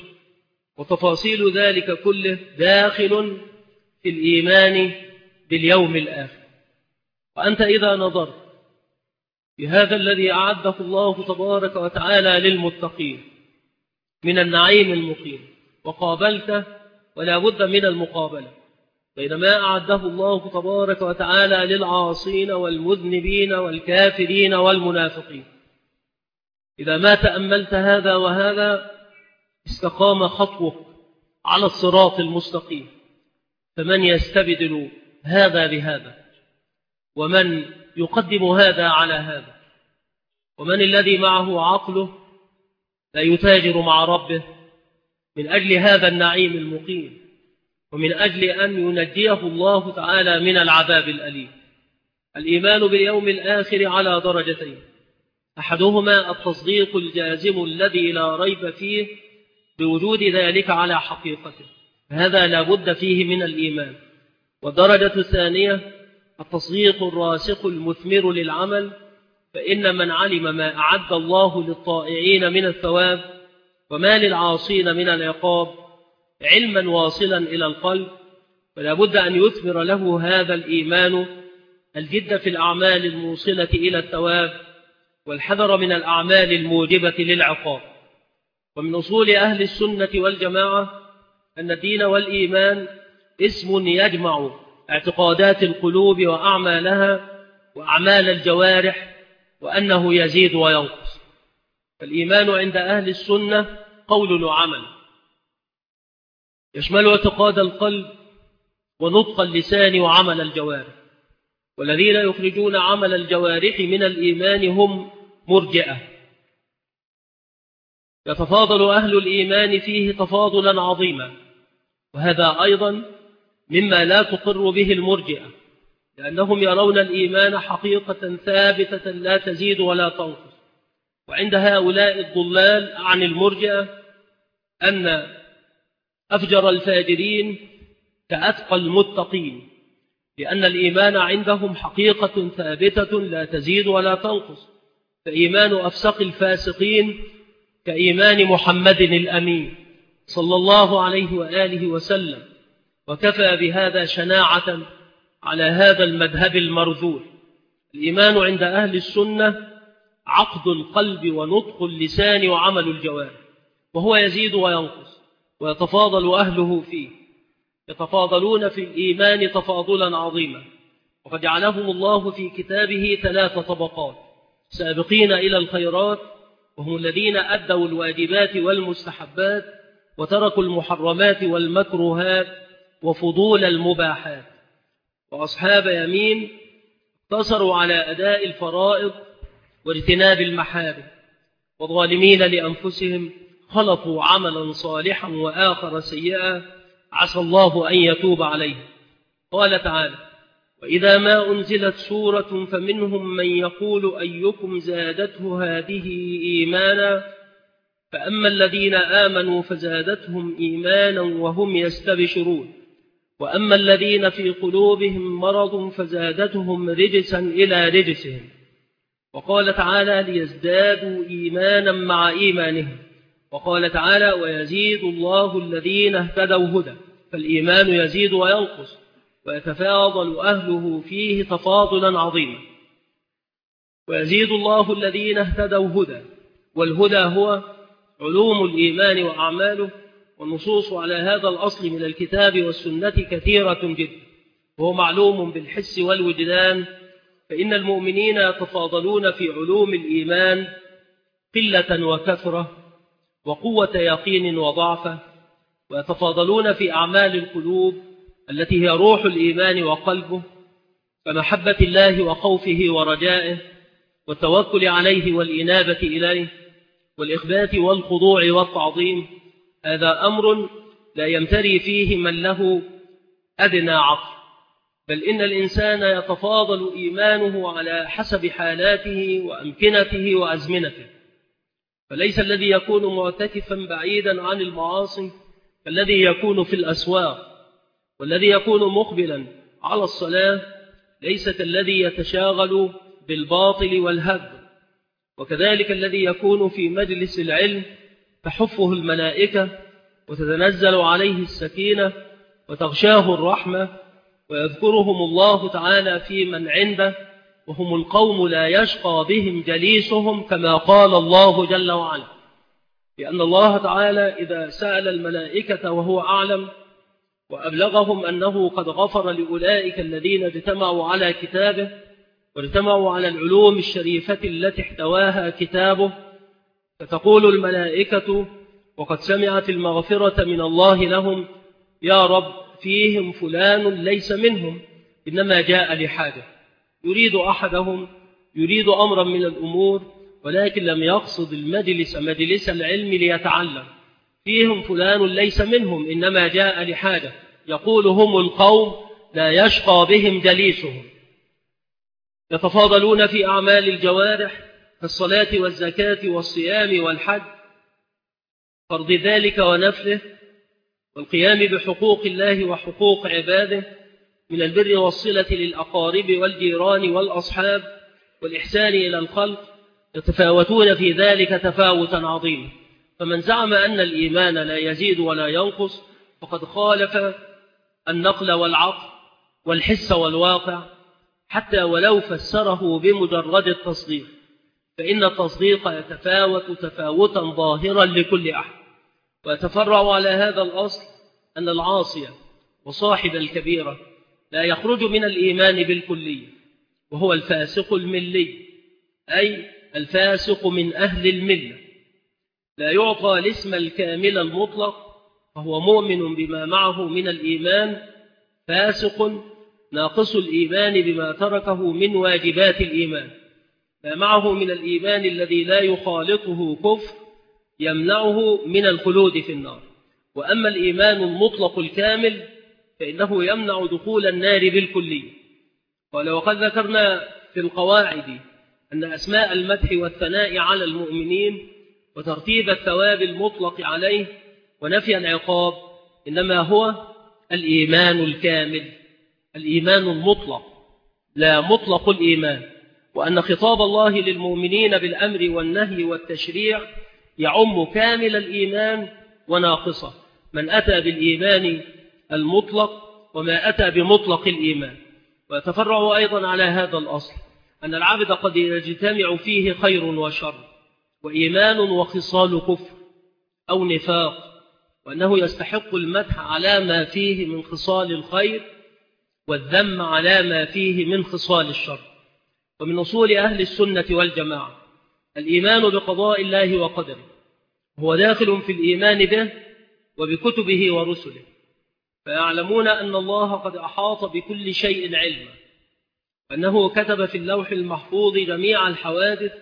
وتفاصيل ذلك كله داخل في الإيمان باليوم الآخر. وأنت إذا نظرت في هذا الذي أعده الله تبارك وتعالى للمتقين من النعيم المقيم وقابلته، ولا بد من المقابلة بين ما أعده الله تبارك وتعالى للعاصين والمذنبين والكافرين والمنافقين، إذا ما تأملت هذا وهذا استقام خطوك على الصراط المستقيم. فمن يستبدل هذا بهذا؟ ومن يقدم هذا على هذا؟ ومن الذي معه عقله لا يتاجر مع ربه من أجل هذا النعيم المقيم، ومن أجل أن ينجيه الله تعالى من العذاب الأليم؟ الإيمان باليوم الآخر على درجتين: أحدهما التصديق الجازم الذي لا ريب فيه بوجود ذلك على حقيقته، هذا لا بد فيه من الإيمان. والدرجة الثانية التصديق الراسخ المثمر للعمل، فإن من علم ما أعد الله للطائعين من الثواب وما للعاصين من العقاب علما واصلا إلى القلب، فلا بد أن يثمر له هذا الإيمان الجد في الأعمال الموصلة إلى الثواب والحذر من الأعمال الموجبة للعقاب. ومن أصول أهل السنة والجماعة أن الدين والإيمان اسم يجمع اعتقادات القلوب وأعمالها وأعمال الجوارح، وأنه يزيد وينقص. فالإيمان عند أهل السنة قول وعمل، يشمل اعتقاد القلب ونطق اللسان وعمل الجوارح. والذين يخرجون عمل الجوارح من الإيمان هم مرجئة. يتفاضل أهل الإيمان فيه تفاضلا عظيما، وهذا أيضا مما لا تقر به المرجئة، لأنهم يرون الإيمان حقيقة ثابتة لا تزيد ولا تنقص. وعند هؤلاء الضلال عن المرجئة أن أفجر الفاجرين كأتقى المتقين، لأن الإيمان عندهم حقيقة ثابتة لا تزيد ولا تنقص. فإيمان أفسق الفاسقين كإيمان محمد الأمين صلى الله عليه وآله وسلم، وكفى بهذا شناعة على هذا المذهب المرذول. الإيمان عند أهل السنة عقد القلب ونطق اللسان وعمل الجوارح، وهو يزيد وينقص ويتفاضل أهله فيه. يتفاضلون في الإيمان تفاضلا عظيما، وقد جعلهم الله في كتابه 3 طبقات: سابقين إلى الخيرات، وهم الذين أدوا الواجبات والمستحبات وتركوا المحرمات والمكروهات وفضول المباحات، وأصحاب يمين اقتصروا على أداء الفرائض واجتناب المحارم، وظالمين لأنفسهم خلطوا عملا صالحا وآخر سيئا عسى الله أن يتوب عليه. قال تعالى: وإذا ما أنزلت سورة فمنهم من يقول أيكم زادته هذه إيمانا، فأما الذين آمنوا فزادتهم إيمانا وهم يستبشرون، وأما الذين في قلوبهم مرض فزادتهم رجسا إلى رجسهم، وقال تعالى ليزدادوا إيمانا مع إيمانهم. وقال تعالى ويزيد الله الذين اهتدوا هدى. فالإيمان يزيد وينقص ويتفاضل أهله فيه تفاضلا عظيما. ويزيد الله الذين اهتدوا هدى، والهدى هو علوم الإيمان وأعماله، والنصوص على هذا الأصل من الكتاب والسنة كثيرة جدا، وهو معلوم بالحس والوجدان، فإن المؤمنين يتفاضلون في علوم الإيمان قلة وكثرة وقوة يقين وضعفة، ويتفاضلون في أعمال القلوب التي هي روح الإيمان وقلبه، كمحبة الله وخوفه ورجائه والتوكل عليه والإنابة إليه والإخبات والخضوع والتعظيم. هذا أمر لا يمتري فيه من له أدنى عقل، بل إن الإنسان يتفاضل إيمانه على حسب حالاته وأمكنته وأزمنته. فليس الذي يكون معتكفا بعيدا عن المعاصي كالذي يكون في الأسواق، والذي يكون مقبلا على الصلاة ليس كالذي يتشاغل بالباطل والهدم. وكذلك الذي يكون في مجلس العلم تحفه الملائكة وتتنزل عليه السكينة وتغشاه الرحمة ويذكرهم الله تعالى في من عنده، وهم القوم لا يشقى بهم جليسهم، كما قال الله جل وعلا، لأن الله تعالى إذا سأل الملائكة وهو أعلم وأبلغهم أنه قد غفر لأولئك الذين اجتمعوا على كتابه واجتمعوا على العلوم الشريفة التي احتواها كتابه، فتقول الملائكة وقد سمعت المغفرة من الله لهم يا رب فيهم فلان ليس منهم إنما جاء لحاجة، يريد أحدهم يريد أمرا من الأمور ولكن لم يقصد المجلس مجلس العلم ليتعلم، فيهم فلان ليس منهم إنما جاء لحاجة، يقول هم القوم لا يشقى بهم جليسهم. يتفاضلون في أعمال الجوارح كالصلاة والزكاة والصيام والحج، فرض ذلك ونفله، والقيام بحقوق الله وحقوق عباده من البر والصلة للأقارب والجيران والأصحاب والإحسان إلى الخلق، يتفاوتون في ذلك تفاوتا عظيما. فمن زعم أن الإيمان لا يزيد ولا ينقص فقد خالف النقل والعقل والحس والواقع، حتى ولو فسره بمجرد التصديق، فإن التصديق يتفاوت تفاوتا ظاهرا لكل أحد. ويتفرع على هذا الأصل أن العاصية وصاحب الكبيرة لا يخرج من الإيمان بالكلية، وهو الفاسق الملي، أي الفاسق من أهل الملة، لا يعطى الاسم الكامل المطلق، فهو مؤمن بما معه من الإيمان، فاسق ناقص الإيمان بما تركه من واجبات الإيمان، ما معه من الإيمان الذي لا يخالطه كفر يمنعه من الخلود في النار. وأما الإيمان المطلق الكامل فإنه يمنع دخول النار بالكلية. قال وقد ذكرنا في القواعد أن أسماء المدح والثناء على المؤمنين وترتيب الثواب المطلق عليه ونفي العقاب إنما هو الإيمان الكامل، الإيمان المطلق لا مطلق الإيمان، وأن خطاب الله للمؤمنين بالأمر والنهي والتشريع يعم كامل الإيمان وناقصه، من أتى بالإيمان المطلق وما أتى بمطلق الإيمان. ويتفرع أيضا على هذا الأصل أن العبد قد يجتمع فيه خير وشر وإيمان وخصال كفر أو نفاق، وأنه يستحق المدح على ما فيه من خصال الخير والذم على ما فيه من خصال الشر. ومن أصول أهل السنة والجماعة الإيمان بقضاء الله وقدره، هو داخل في الإيمان به وبكتبه ورسله، فيعلمون أن الله قد أحاط بكل شيء علما، وأنه كتب في اللوح المحفوظ جميع الحوادث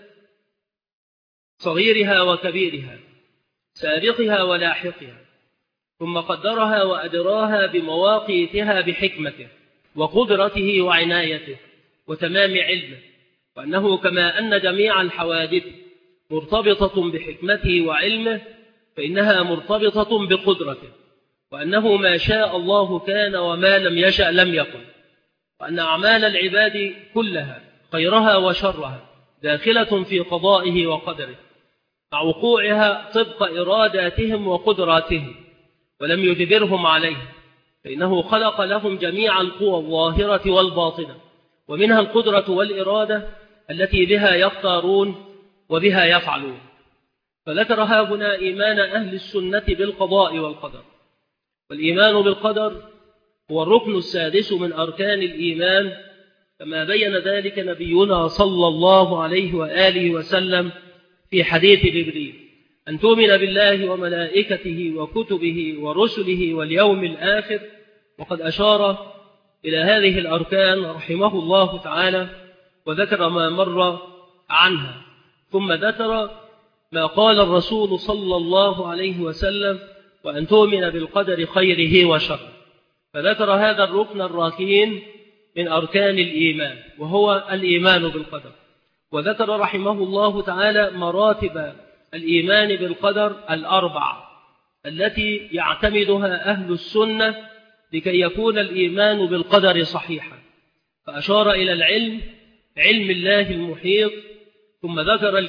صغيرها وكبيرها سابقها ولاحقها، ثم قدرها وأدراها بمواقيتها بحكمته وقدرته وعنايته وتمام علمه، وأنه كما أن جميع الحوادث مرتبطة بحكمته وعلمه فإنها مرتبطة بقدرته، وأنه ما شاء الله كان وما لم يشأ لم يكن، وأن أعمال العباد كلها خيرها وشرها داخلة في قضائه وقدره مع وقوعها طبق إراداتهم وقدراتهم، ولم يجبرهم عليه، فإنه خلق لهم جميع القوى الظاهرة والباطنة، ومنها القدرة والإرادة التي بها يختارون وبها يفعلون. فذكر هنا إيمان أهل السنة بالقضاء والقدر. والإيمان بالقدر هو الركن السادس من أركان الإيمان، كما بين ذلك نبينا صلى الله عليه وآله وسلم في حديث جبريل: أن تؤمن بالله وملائكته وكتبه ورسله واليوم الآخر. وقد أشار إلى هذه الأركان رحمه الله تعالى وذكر ما مر عنها، ثم ذكر ما قال الرسول صلى الله عليه وسلم: وأن تؤمن بالقدر خيره وشره. فذكر هذا الركن الراكين من أركان الإيمان وهو الإيمان بالقدر. وذكر رحمه الله تعالى مراتب الإيمان بالقدر الأربع التي يعتمدها أهل السنة لكي يكون الإيمان بالقدر صحيحا. فأشار إلى العلم، علم الله المحيط، ثم ذكر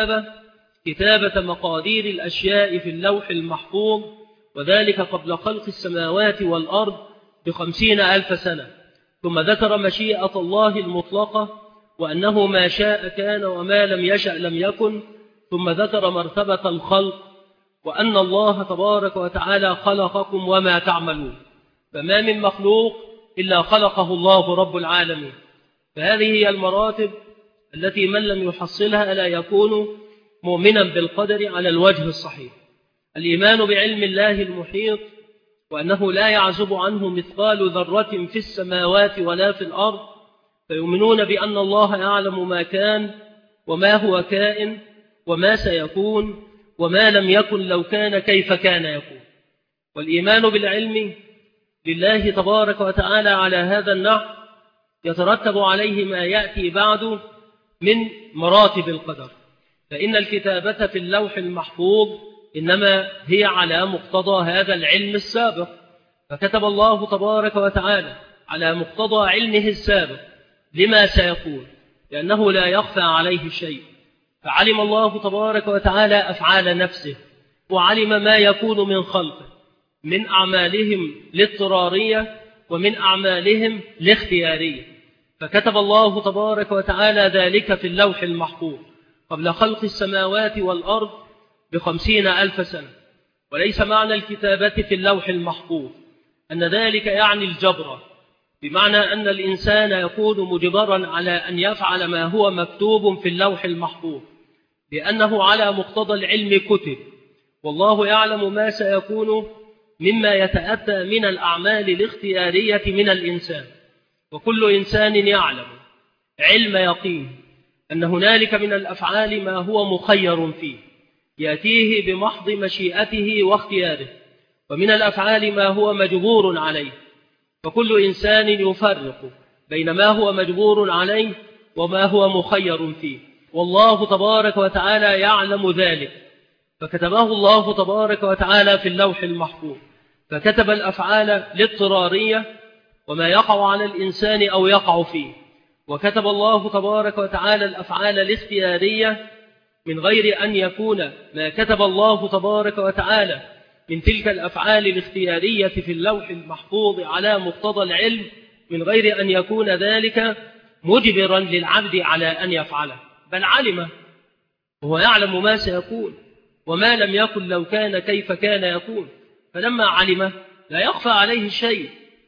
كتابة مقادير الأشياء في اللوح المحفوظ، وذلك قبل خلق السماوات والأرض ب50,000 سنة. ثم ذكر مشيئة الله المطلقة، وأنه ما شاء كان وما لم يشأ لم يكن. ثم ذكر مرتبة الخلق، وأن الله تبارك وتعالى خلقكم وما تعملون، فما من مخلوق إلا خلقه الله رب العالمين. فهذه هي المراتب التي من لم يحصلها لا يكون مؤمنا بالقدر على الوجه الصحيح. الإيمان بعلم الله المحيط، وأنه لا يعزب عنه مثقال ذرة في السماوات ولا في الأرض، فيؤمنون بأن الله يعلم ما كان وما هو كائن وما سيكون وما لم يكن لو كان كيف كان يكون. والإيمان بالعلم لله تبارك وتعالى على هذا النحو يترتب عليه ما يأتي بعد من مراتب القدر، فإن الكتابة في اللوح المحفوظ إنما هي على مقتضى هذا العلم السابق، فكتب الله تبارك وتعالى على مقتضى علمه السابق لما سيكون، لأنه لا يخفى عليه شيء. فعلم الله تبارك وتعالى أفعال نفسه، وعلم ما يكون من خلقه من أعمالهم الاضطرارية ومن أعمالهم الاختيارية، فكتب الله تبارك وتعالى ذلك في اللوح المحفوظ قبل خلق السماوات والأرض ب50,000 سنة. وليس معنى الكتابة في اللوح المحفوظ أن ذلك يعني الجبر، بمعنى أن الإنسان يكون مجبرا على أن يفعل ما هو مكتوب في اللوح المحفوظ، لأنه على مقتضى العلم كتب، والله يعلم ما سيكون مما يتأتى من الأعمال الاختيارية من الإنسان. وكل إنسان يعلم علم يقين أن هنالك من الأفعال ما هو مخير فيه يأتيه بمحض مشيئته واختياره، ومن الأفعال ما هو مجبور عليه. فكل إنسان يفرق بين ما هو مجبور عليه وما هو مخير فيه، والله تبارك وتعالى يعلم ذلك، فكتبه الله تبارك وتعالى في اللوح المحفوظ. فكتب الأفعال الاضطرارية وما يقع على الإنسان أو يقع فيه، وكتب الله تبارك وتعالى الأفعال الاختيارية من غير أن يكون ما كتب الله تبارك وتعالى من تلك الأفعال الاختيارية في اللوح المحفوظ على مقتضى العلم، من غير أن يكون ذلك مجبرا للعبد على أن يفعله، بل علم، وهو يعلم ما سيكون وما لم يكن لو كان كيف كان يكون. فلما علم لا يخفى عليه شيء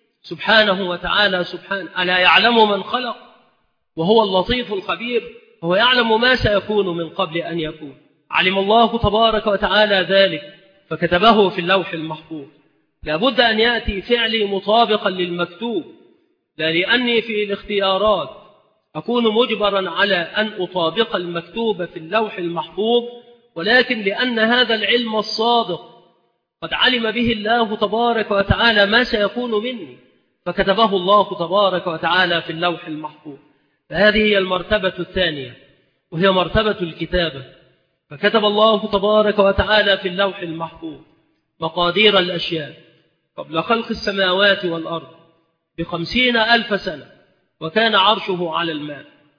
سبحانه وتعالى. سبحانه ألا يعلم من خلق وهو اللطيف الخبير، وهو يعلم ما سيكون من قبل أن يكون. علم الله تبارك وتعالى ذلك فكتبه في اللوح المحفوظ. لابد أن يأتي فعلي مطابقا للمكتوب، لا لأني في الاختيارات أكون مجبرا على أن أطابق المكتوب في اللوح المحفوظ، ولكن لأن هذا العلم الصادق قد علم به الله تبارك وتعالى ما سيكون مني، فكتبه الله تبارك وتعالى في اللوح المحفوظ. فهذه هي المرتبة الثانية، وهي مرتبة الكتابة. فكتب الله تبارك وتعالى في اللوح المحفوظ مقادير الأشياء قبل خلق السماوات والأرض ب50,000 سنة، وكان عرشه على الماء.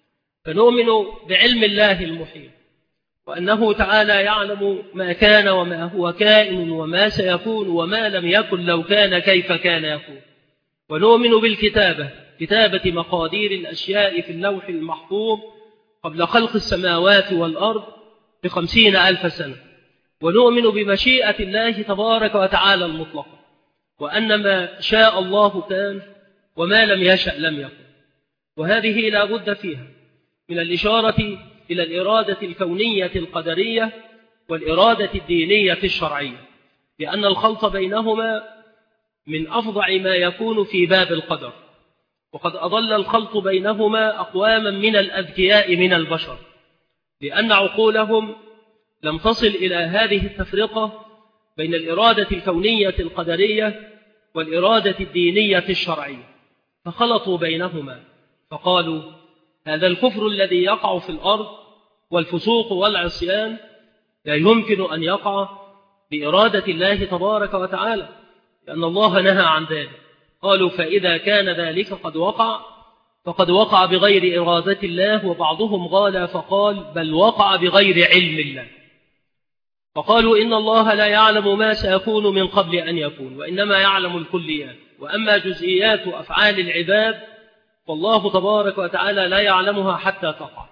فنؤمن بعلم الله المحيط، وأنه تعالى يعلم ما كان وما هو كائن وما سيكون وما لم يكن لو كان كيف كان يكون. ونؤمن بالكتابة، كتابة مقادير الأشياء في اللوح المحفوظ قبل خلق السماوات والأرض ب50,000 سنة. ونؤمن بمشيئة الله تبارك وتعالى المطلقة، وأن ما شاء الله كان وما لم يشأ لم يكن. وهذه لا بد فيها من الإشارة إلى الإرادة الكونية القدرية والإرادة الدينية الشرعية، لأن الخلط بينهما من أفظع ما يكون في باب القدر، وقد أضل الخلط بينهما أقواما من الأذكياء من البشر، لأن عقولهم لم تصل إلى هذه التفرقة بين الإرادة الكونية القدرية والإرادة الدينية الشرعية، فخلطوا بينهما فقالوا هذا الكفر الذي يقع في الأرض والفسوق والعصيان لا يمكن أن يقع بإرادة الله تبارك وتعالى، لأن الله نهى عن ذلك. قالوا فإذا كان ذلك قد وقع فقد وقع بغير إرادة الله، وبعضهم غالى فقال بل وقع بغير علم الله. فقالوا إن الله لا يعلم ما سيكون من قبل أن يكون، وإنما يعلم الكليات، وأما جزئيات أفعال العباد فالله تبارك وتعالى لا يعلمها حتى تقع.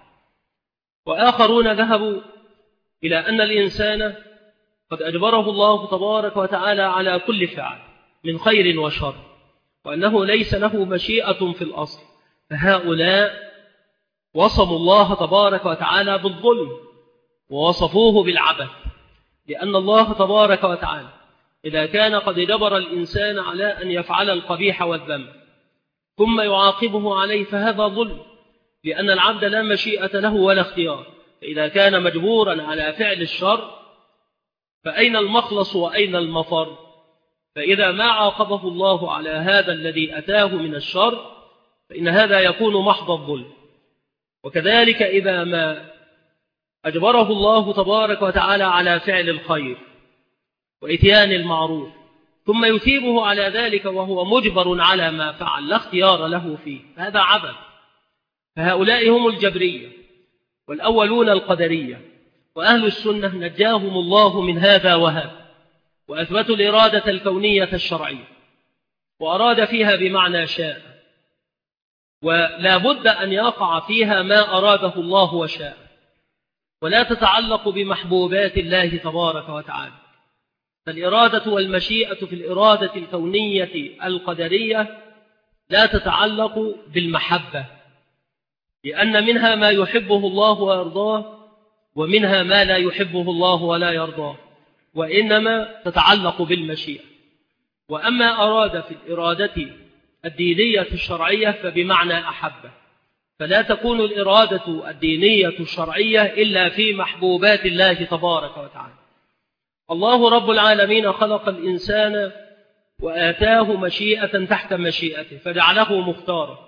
وآخرون ذهبوا إلى أن الإنسان قد أجبره الله تبارك وتعالى على كل فعل من خير وشر، وأنه ليس له مشيئة في الأصل. فهؤلاء وصموا الله تبارك وتعالى بالظلم ووصفوه بالعبث، لأن الله تبارك وتعالى إذا كان قد جبر الإنسان على أن يفعل القبيح والذنب ثم يعاقبه عليه فهذا ظلم، لأن العبد لا مشيئة له ولا اختيار. فإذا كان مجبورا على فعل الشر فأين المخلص وأين المفر؟ فإذا ما عاقبه الله على هذا الذي أتاه من الشر فإن هذا يكون محض الظلم. وكذلك إذا ما أجبره الله تبارك وتعالى على فعل الخير وإتيان المعروف ثم يثيبه على ذلك وهو مجبر على ما فعل لا اختيار له فيه، هذا عبث. فهؤلاء هم الجبرية والأولون القدرية، وأهل السنة نجاهم الله من هذا وهذا، وأثبتوا الإرادة الكونية الشرعية، وأراد فيها بمعنى شاء، ولا بد أن يقع فيها ما أراده الله وشاء، ولا تتعلق بمحبوبات الله تبارك وتعالى. فالإرادة والمشيئة في الإرادة الكونية القدرية لا تتعلق بالمحبة، لأن منها ما يحبه الله ويرضاه ومنها ما لا يحبه الله ولا يرضاه، وإنما تتعلق بالمشيئة. وأما أراد في الإرادة الدينية الشرعية فبمعنى أحبه، فلا تكون الإرادة الدينية الشرعية إلا في محبوبات الله تبارك وتعالى. الله رب العالمين خلق الإنسان وآتاه مشيئة تحت مشيئته فجعله مختارا،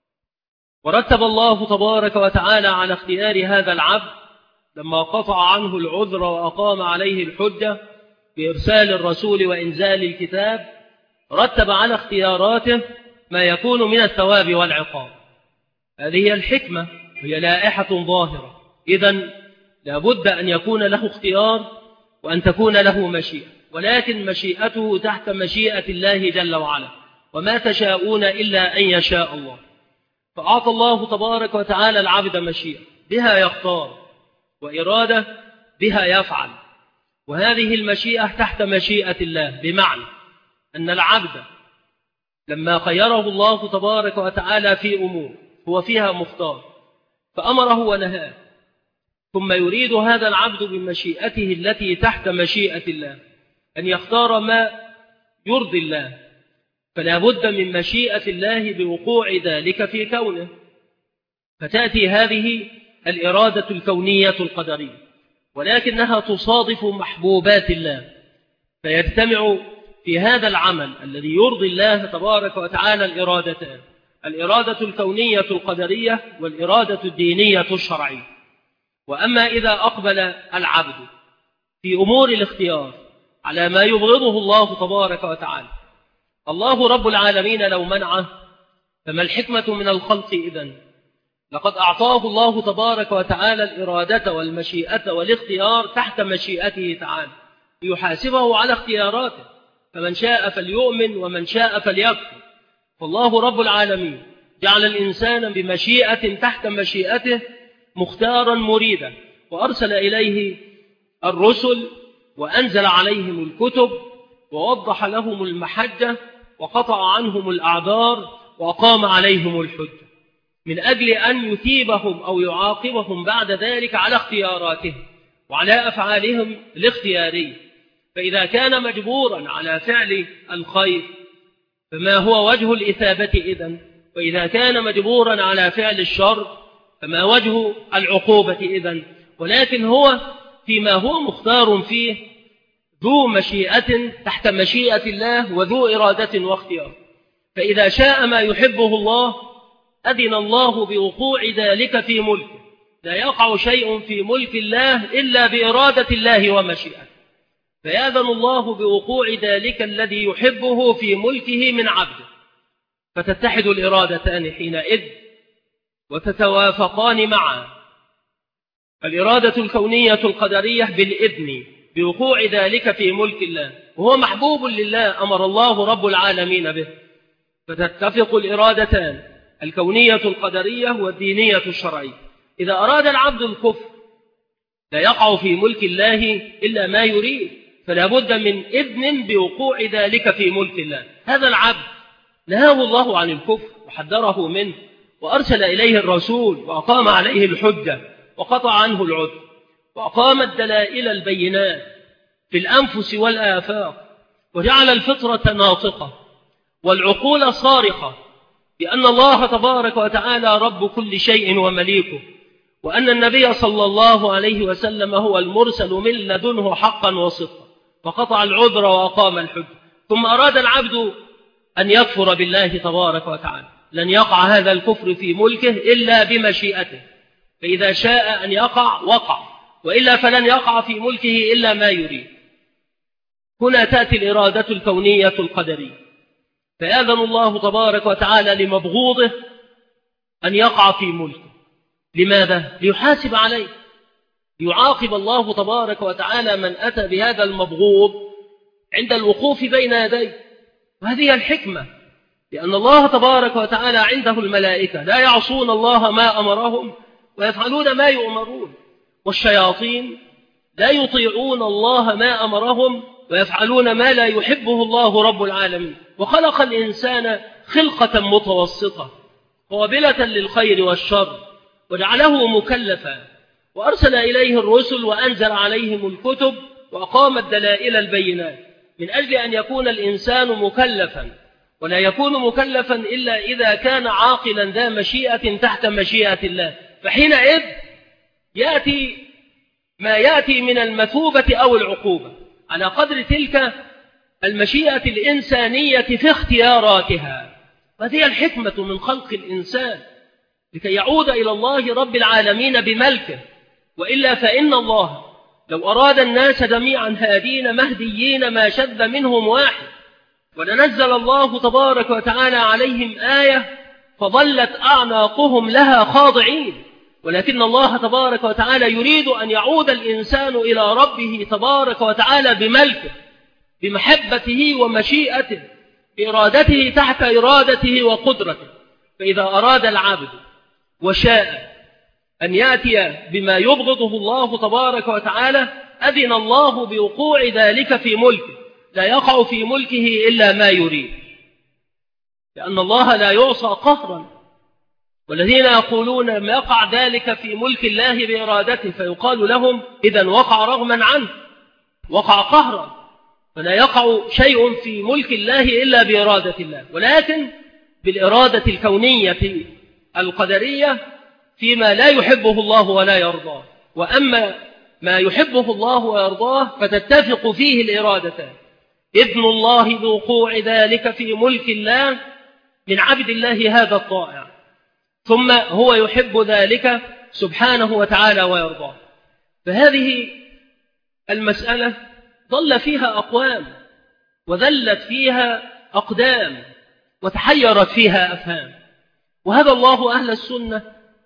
ورتب الله تبارك وتعالى على اختيار هذا العبد لما قطع عنه العذر وأقام عليه الحجة بإرسال الرسول وإنزال الكتاب، رتب على اختياراته ما يكون من الثواب والعقاب. هذه هي الحكمة، هي لائحة ظاهرة. إذن لابد أن يكون له اختيار وأن تكون له مشيئة، ولكن مشيئته تحت مشيئة الله جل وعلا، وما تشاءون إلا أن يشاء الله. فأعطى الله تبارك وتعالى العبد مشيئة بها يختار، وإرادة بها يفعل، وهذه المشيئة تحت مشيئة الله، بمعنى أن العبد لما خيره الله تبارك وتعالى في أمور هو فيها مختار فأمره ونهاه، ثم يريد هذا العبد بمشيئته التي تحت مشيئة الله أن يختار ما يرضي الله، فلا بد من مشيئة الله بوقوع ذلك في كونه، فتأتي هذه الإرادة الكونية القدرية، ولكنها تصادف محبوبات الله، فيجتمع في هذا العمل الذي يرضي الله تبارك وتعالى الإرادتان، الإرادة الكونية القدرية والإرادة الدينية الشرعية. وأما إذا أقبل العبد في أمور الاختيار على ما يبغضه الله تبارك وتعالى، الله رب العالمين لو منعه فما الحكمة من الخلق إذن؟ لقد أعطاه الله تبارك وتعالى الإرادة والمشيئة والاختيار تحت مشيئته تعالى ليحاسبه على اختياراته، فمن شاء فليؤمن ومن شاء فليكفر. فالله رب العالمين جعل الإنسان بمشيئة تحت مشيئته مختارا مريدا، وأرسل إليه الرسل وأنزل عليهم الكتب ووضح لهم المحجة وقطع عنهم الأعذار وأقام عليهم الحجة من أجل أن يثيبهم أو يعاقبهم بعد ذلك على اختياراتهم وعلى أفعالهم الاختيارية. فإذا كان مجبورا على فعل الخير فما هو وجه الإثابة إذن؟ وإذا كان مجبورا على فعل الشر فما وجه العقوبة إذن؟ ولكن هو فيما هو مختار فيه ذو مشيئة تحت مشيئة الله وذو إرادة واختيار. فإذا شاء ما يحبه الله أذن الله بوقوع ذلك في ملكه. لا يقع شيء في ملك الله إلا بإرادة الله ومشيئته، فيأذن الله بوقوع ذلك الذي يحبه في ملكه من عبده، فتتحد الإرادتان حينئذ وتتوافقان معا. الإرادة الكونية القدرية بالإذن بوقوع ذلك في ملك الله، وهو محبوب لله أمر الله رب العالمين به، فتتفق الإرادتان الكونية القدرية والدينية الشرعية. إذا أراد العبد الكفر لا يقع في ملك الله إلا ما يريد، فلا بد من إذن بوقوع ذلك في ملك الله. هذا العبد نهاه الله عن الكفر وحذره منه وأرسل إليه الرسول وأقام عليه الحجة وقطع عنه العذر وأقام الدلائل البينات في الأنفس والآفاق، وجعل الفطرة ناطقة والعقول صارخة بأن الله تبارك وتعالى رب كل شيء ومليكه، وأن النبي صلى الله عليه وسلم هو المرسل من لدنه حقا وصدقا، فقطع العذر وأقام الحجة. ثم أراد العبد أن يكفر بالله تبارك وتعالى، لن يقع هذا الكفر في ملكه إلا بمشيئته، فإذا شاء أن يقع وقع، وإلا فلن يقع في ملكه إلا ما يريد. هنا تأتي الإرادة الكونية القدرية، فيأذن الله تبارك وتعالى لمبغوضه أن يقع في ملكه. لماذا؟ ليحاسب عليه، ليعاقب الله تبارك وتعالى من أتى بهذا المبغوض عند الوقوف بين يديه. وهذه الحكمة، لأن الله تبارك وتعالى عنده الملائكة لا يعصون الله ما أمرهم ويفعلون ما يؤمرون، والشياطين لا يطيعون الله ما أمرهم ويفعلون ما لا يحبه الله رب العالمين. وخلق الإنسان خلقة متوسطة قابلة للخير والشر، وجعله مكلفا، وأرسل إليه الرسل وأنزل عليهم الكتب وأقام الدلائل البينات من أجل أن يكون الإنسان مكلفا، ولا يكون مكلفا إلا إذا كان عاقلا ذا مشيئة تحت مشيئة الله. فحينئذ يأتي ما يأتي من المثوبة أو العقوبة على قدر تلك المشيئة الإنسانية في اختياراتها. وهذه الحكمة من خلق الإنسان لكي يعود إلى الله رب العالمين بملكه، وإلا فإن الله لو أراد الناس جميعا هادين مهديين ما شذ منهم واحد، ولنزل الله تبارك وتعالى عليهم آية فظلت أعناقهم لها خاضعين. ولكن الله تبارك وتعالى يريد أن يعود الإنسان إلى ربه تبارك وتعالى بملكه، بمحبته ومشيئته، بإرادته تحت إرادته وقدرته. فإذا أراد العبد وشاء أن يأتي بما يبغضه الله تبارك وتعالى أذن الله بوقوع ذلك في ملكه، لا يقع في ملكه إلا ما يريد، لأن الله لا يعصى قهرا. والذين يقولون ما يقع ذلك في ملك الله بإرادته فيقال لهم إذن وقع رغما عنه، وقع قهرا، فلا يقع شيء في ملك الله إلا بإرادة الله، ولكن بالإرادة الكونية القدرية فيما لا يحبه الله ولا يرضاه. وأما ما يحبه الله ويرضاه فتتفق فيه الإرادتان، إذن الله بوقوع ذلك في ملك الله من عبد الله هذا الطائع، ثم هو يحب ذلك سبحانه وتعالى ويرضاه. فهذه المسألة ضل فيها أقوام، وذلت فيها أقدام، وتحيرت فيها أفهام. وهذا الله أهل السنة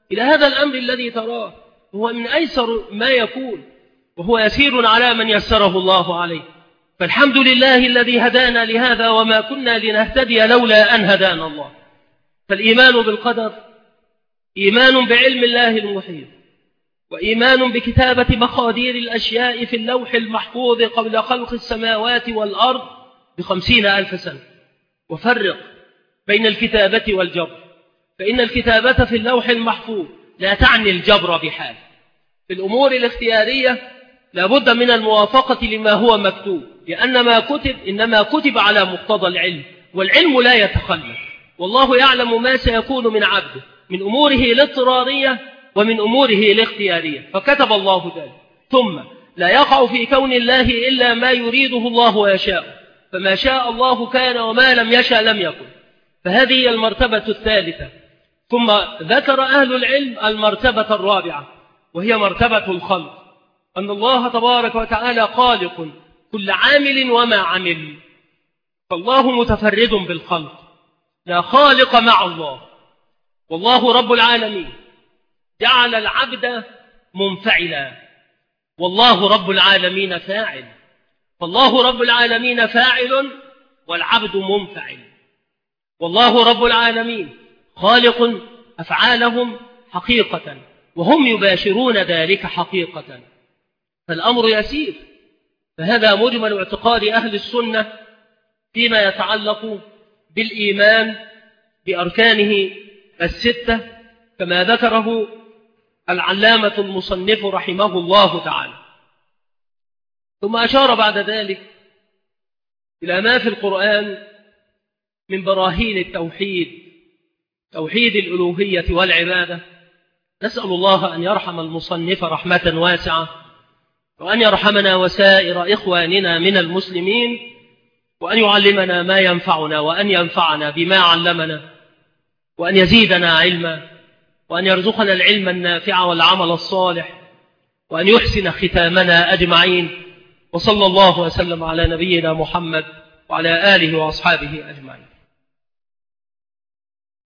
إلى هذا الأمر الذي تراه، هو من أيسر ما يكون، وهو يسير على من يسره الله عليه. فالحمد لله الذي هدانا لهذا، وما كنا لنهتدي لولا أن هدانا الله. فالإيمان بالقدر إيمان بعلم الله المحيط، وإيمان بكتابة مقادير الأشياء في اللوح المحفوظ قبل خلق السماوات والأرض ب50,000 سنة. وفرق بين الكتابة والجبر، فإن الكتابة في اللوح المحفوظ لا تعني الجبر بحال. في الأمور الاختيارية لابد من الموافقة لما هو مكتوب، لأن ما كتب إنما كتب على مقتضى العلم، والعلم لا يتخلف، والله يعلم ما سيكون من عبده من أموره الاضطرارية ومن أموره الاختيارية، فكتب الله ذلك. ثم لا يقع في كون الله إلا ما يريده الله ويشاء، فما شاء الله كان وما لم يشاء لم يكن. فهذه هي المرتبة الثالثة. ثم ذكر أهل العلم المرتبة الرابعة، وهي مرتبة الخلق، أن الله تبارك وتعالى خالق كل عامل وما عمل، فالله متفرد بالخلق، لا خالق مع الله. والله رب العالمين جعل العبد منفعلا، والله رب العالمين فاعل، فالله رب العالمين فاعل والعبد منفعل. والله رب العالمين خالق أفعالهم حقيقة، وهم يباشرون ذلك حقيقة، فالأمر يسير. فهذا مجمل اعتقاد أهل السنة فيما يتعلق بالإيمان بأركانه الستة، كما ذكره العلامة المصنف رحمه الله تعالى. ثم أشار بعد ذلك إلى ما في القرآن من براهين التوحيد، توحيد الألوهية والعبادة. نسأل الله أن يرحم المصنف رحمة واسعة، وأن يرحمنا وسائر إخواننا من المسلمين، وأن يعلمنا ما ينفعنا، وأن ينفعنا بما علمنا، وأن يزيدنا علما، وأن يرزقنا العلم النافع والعمل الصالح، وأن يحسن ختامنا أجمعين. وصلى الله وسلم على نبينا محمد وعلى آله وأصحابه أجمعين.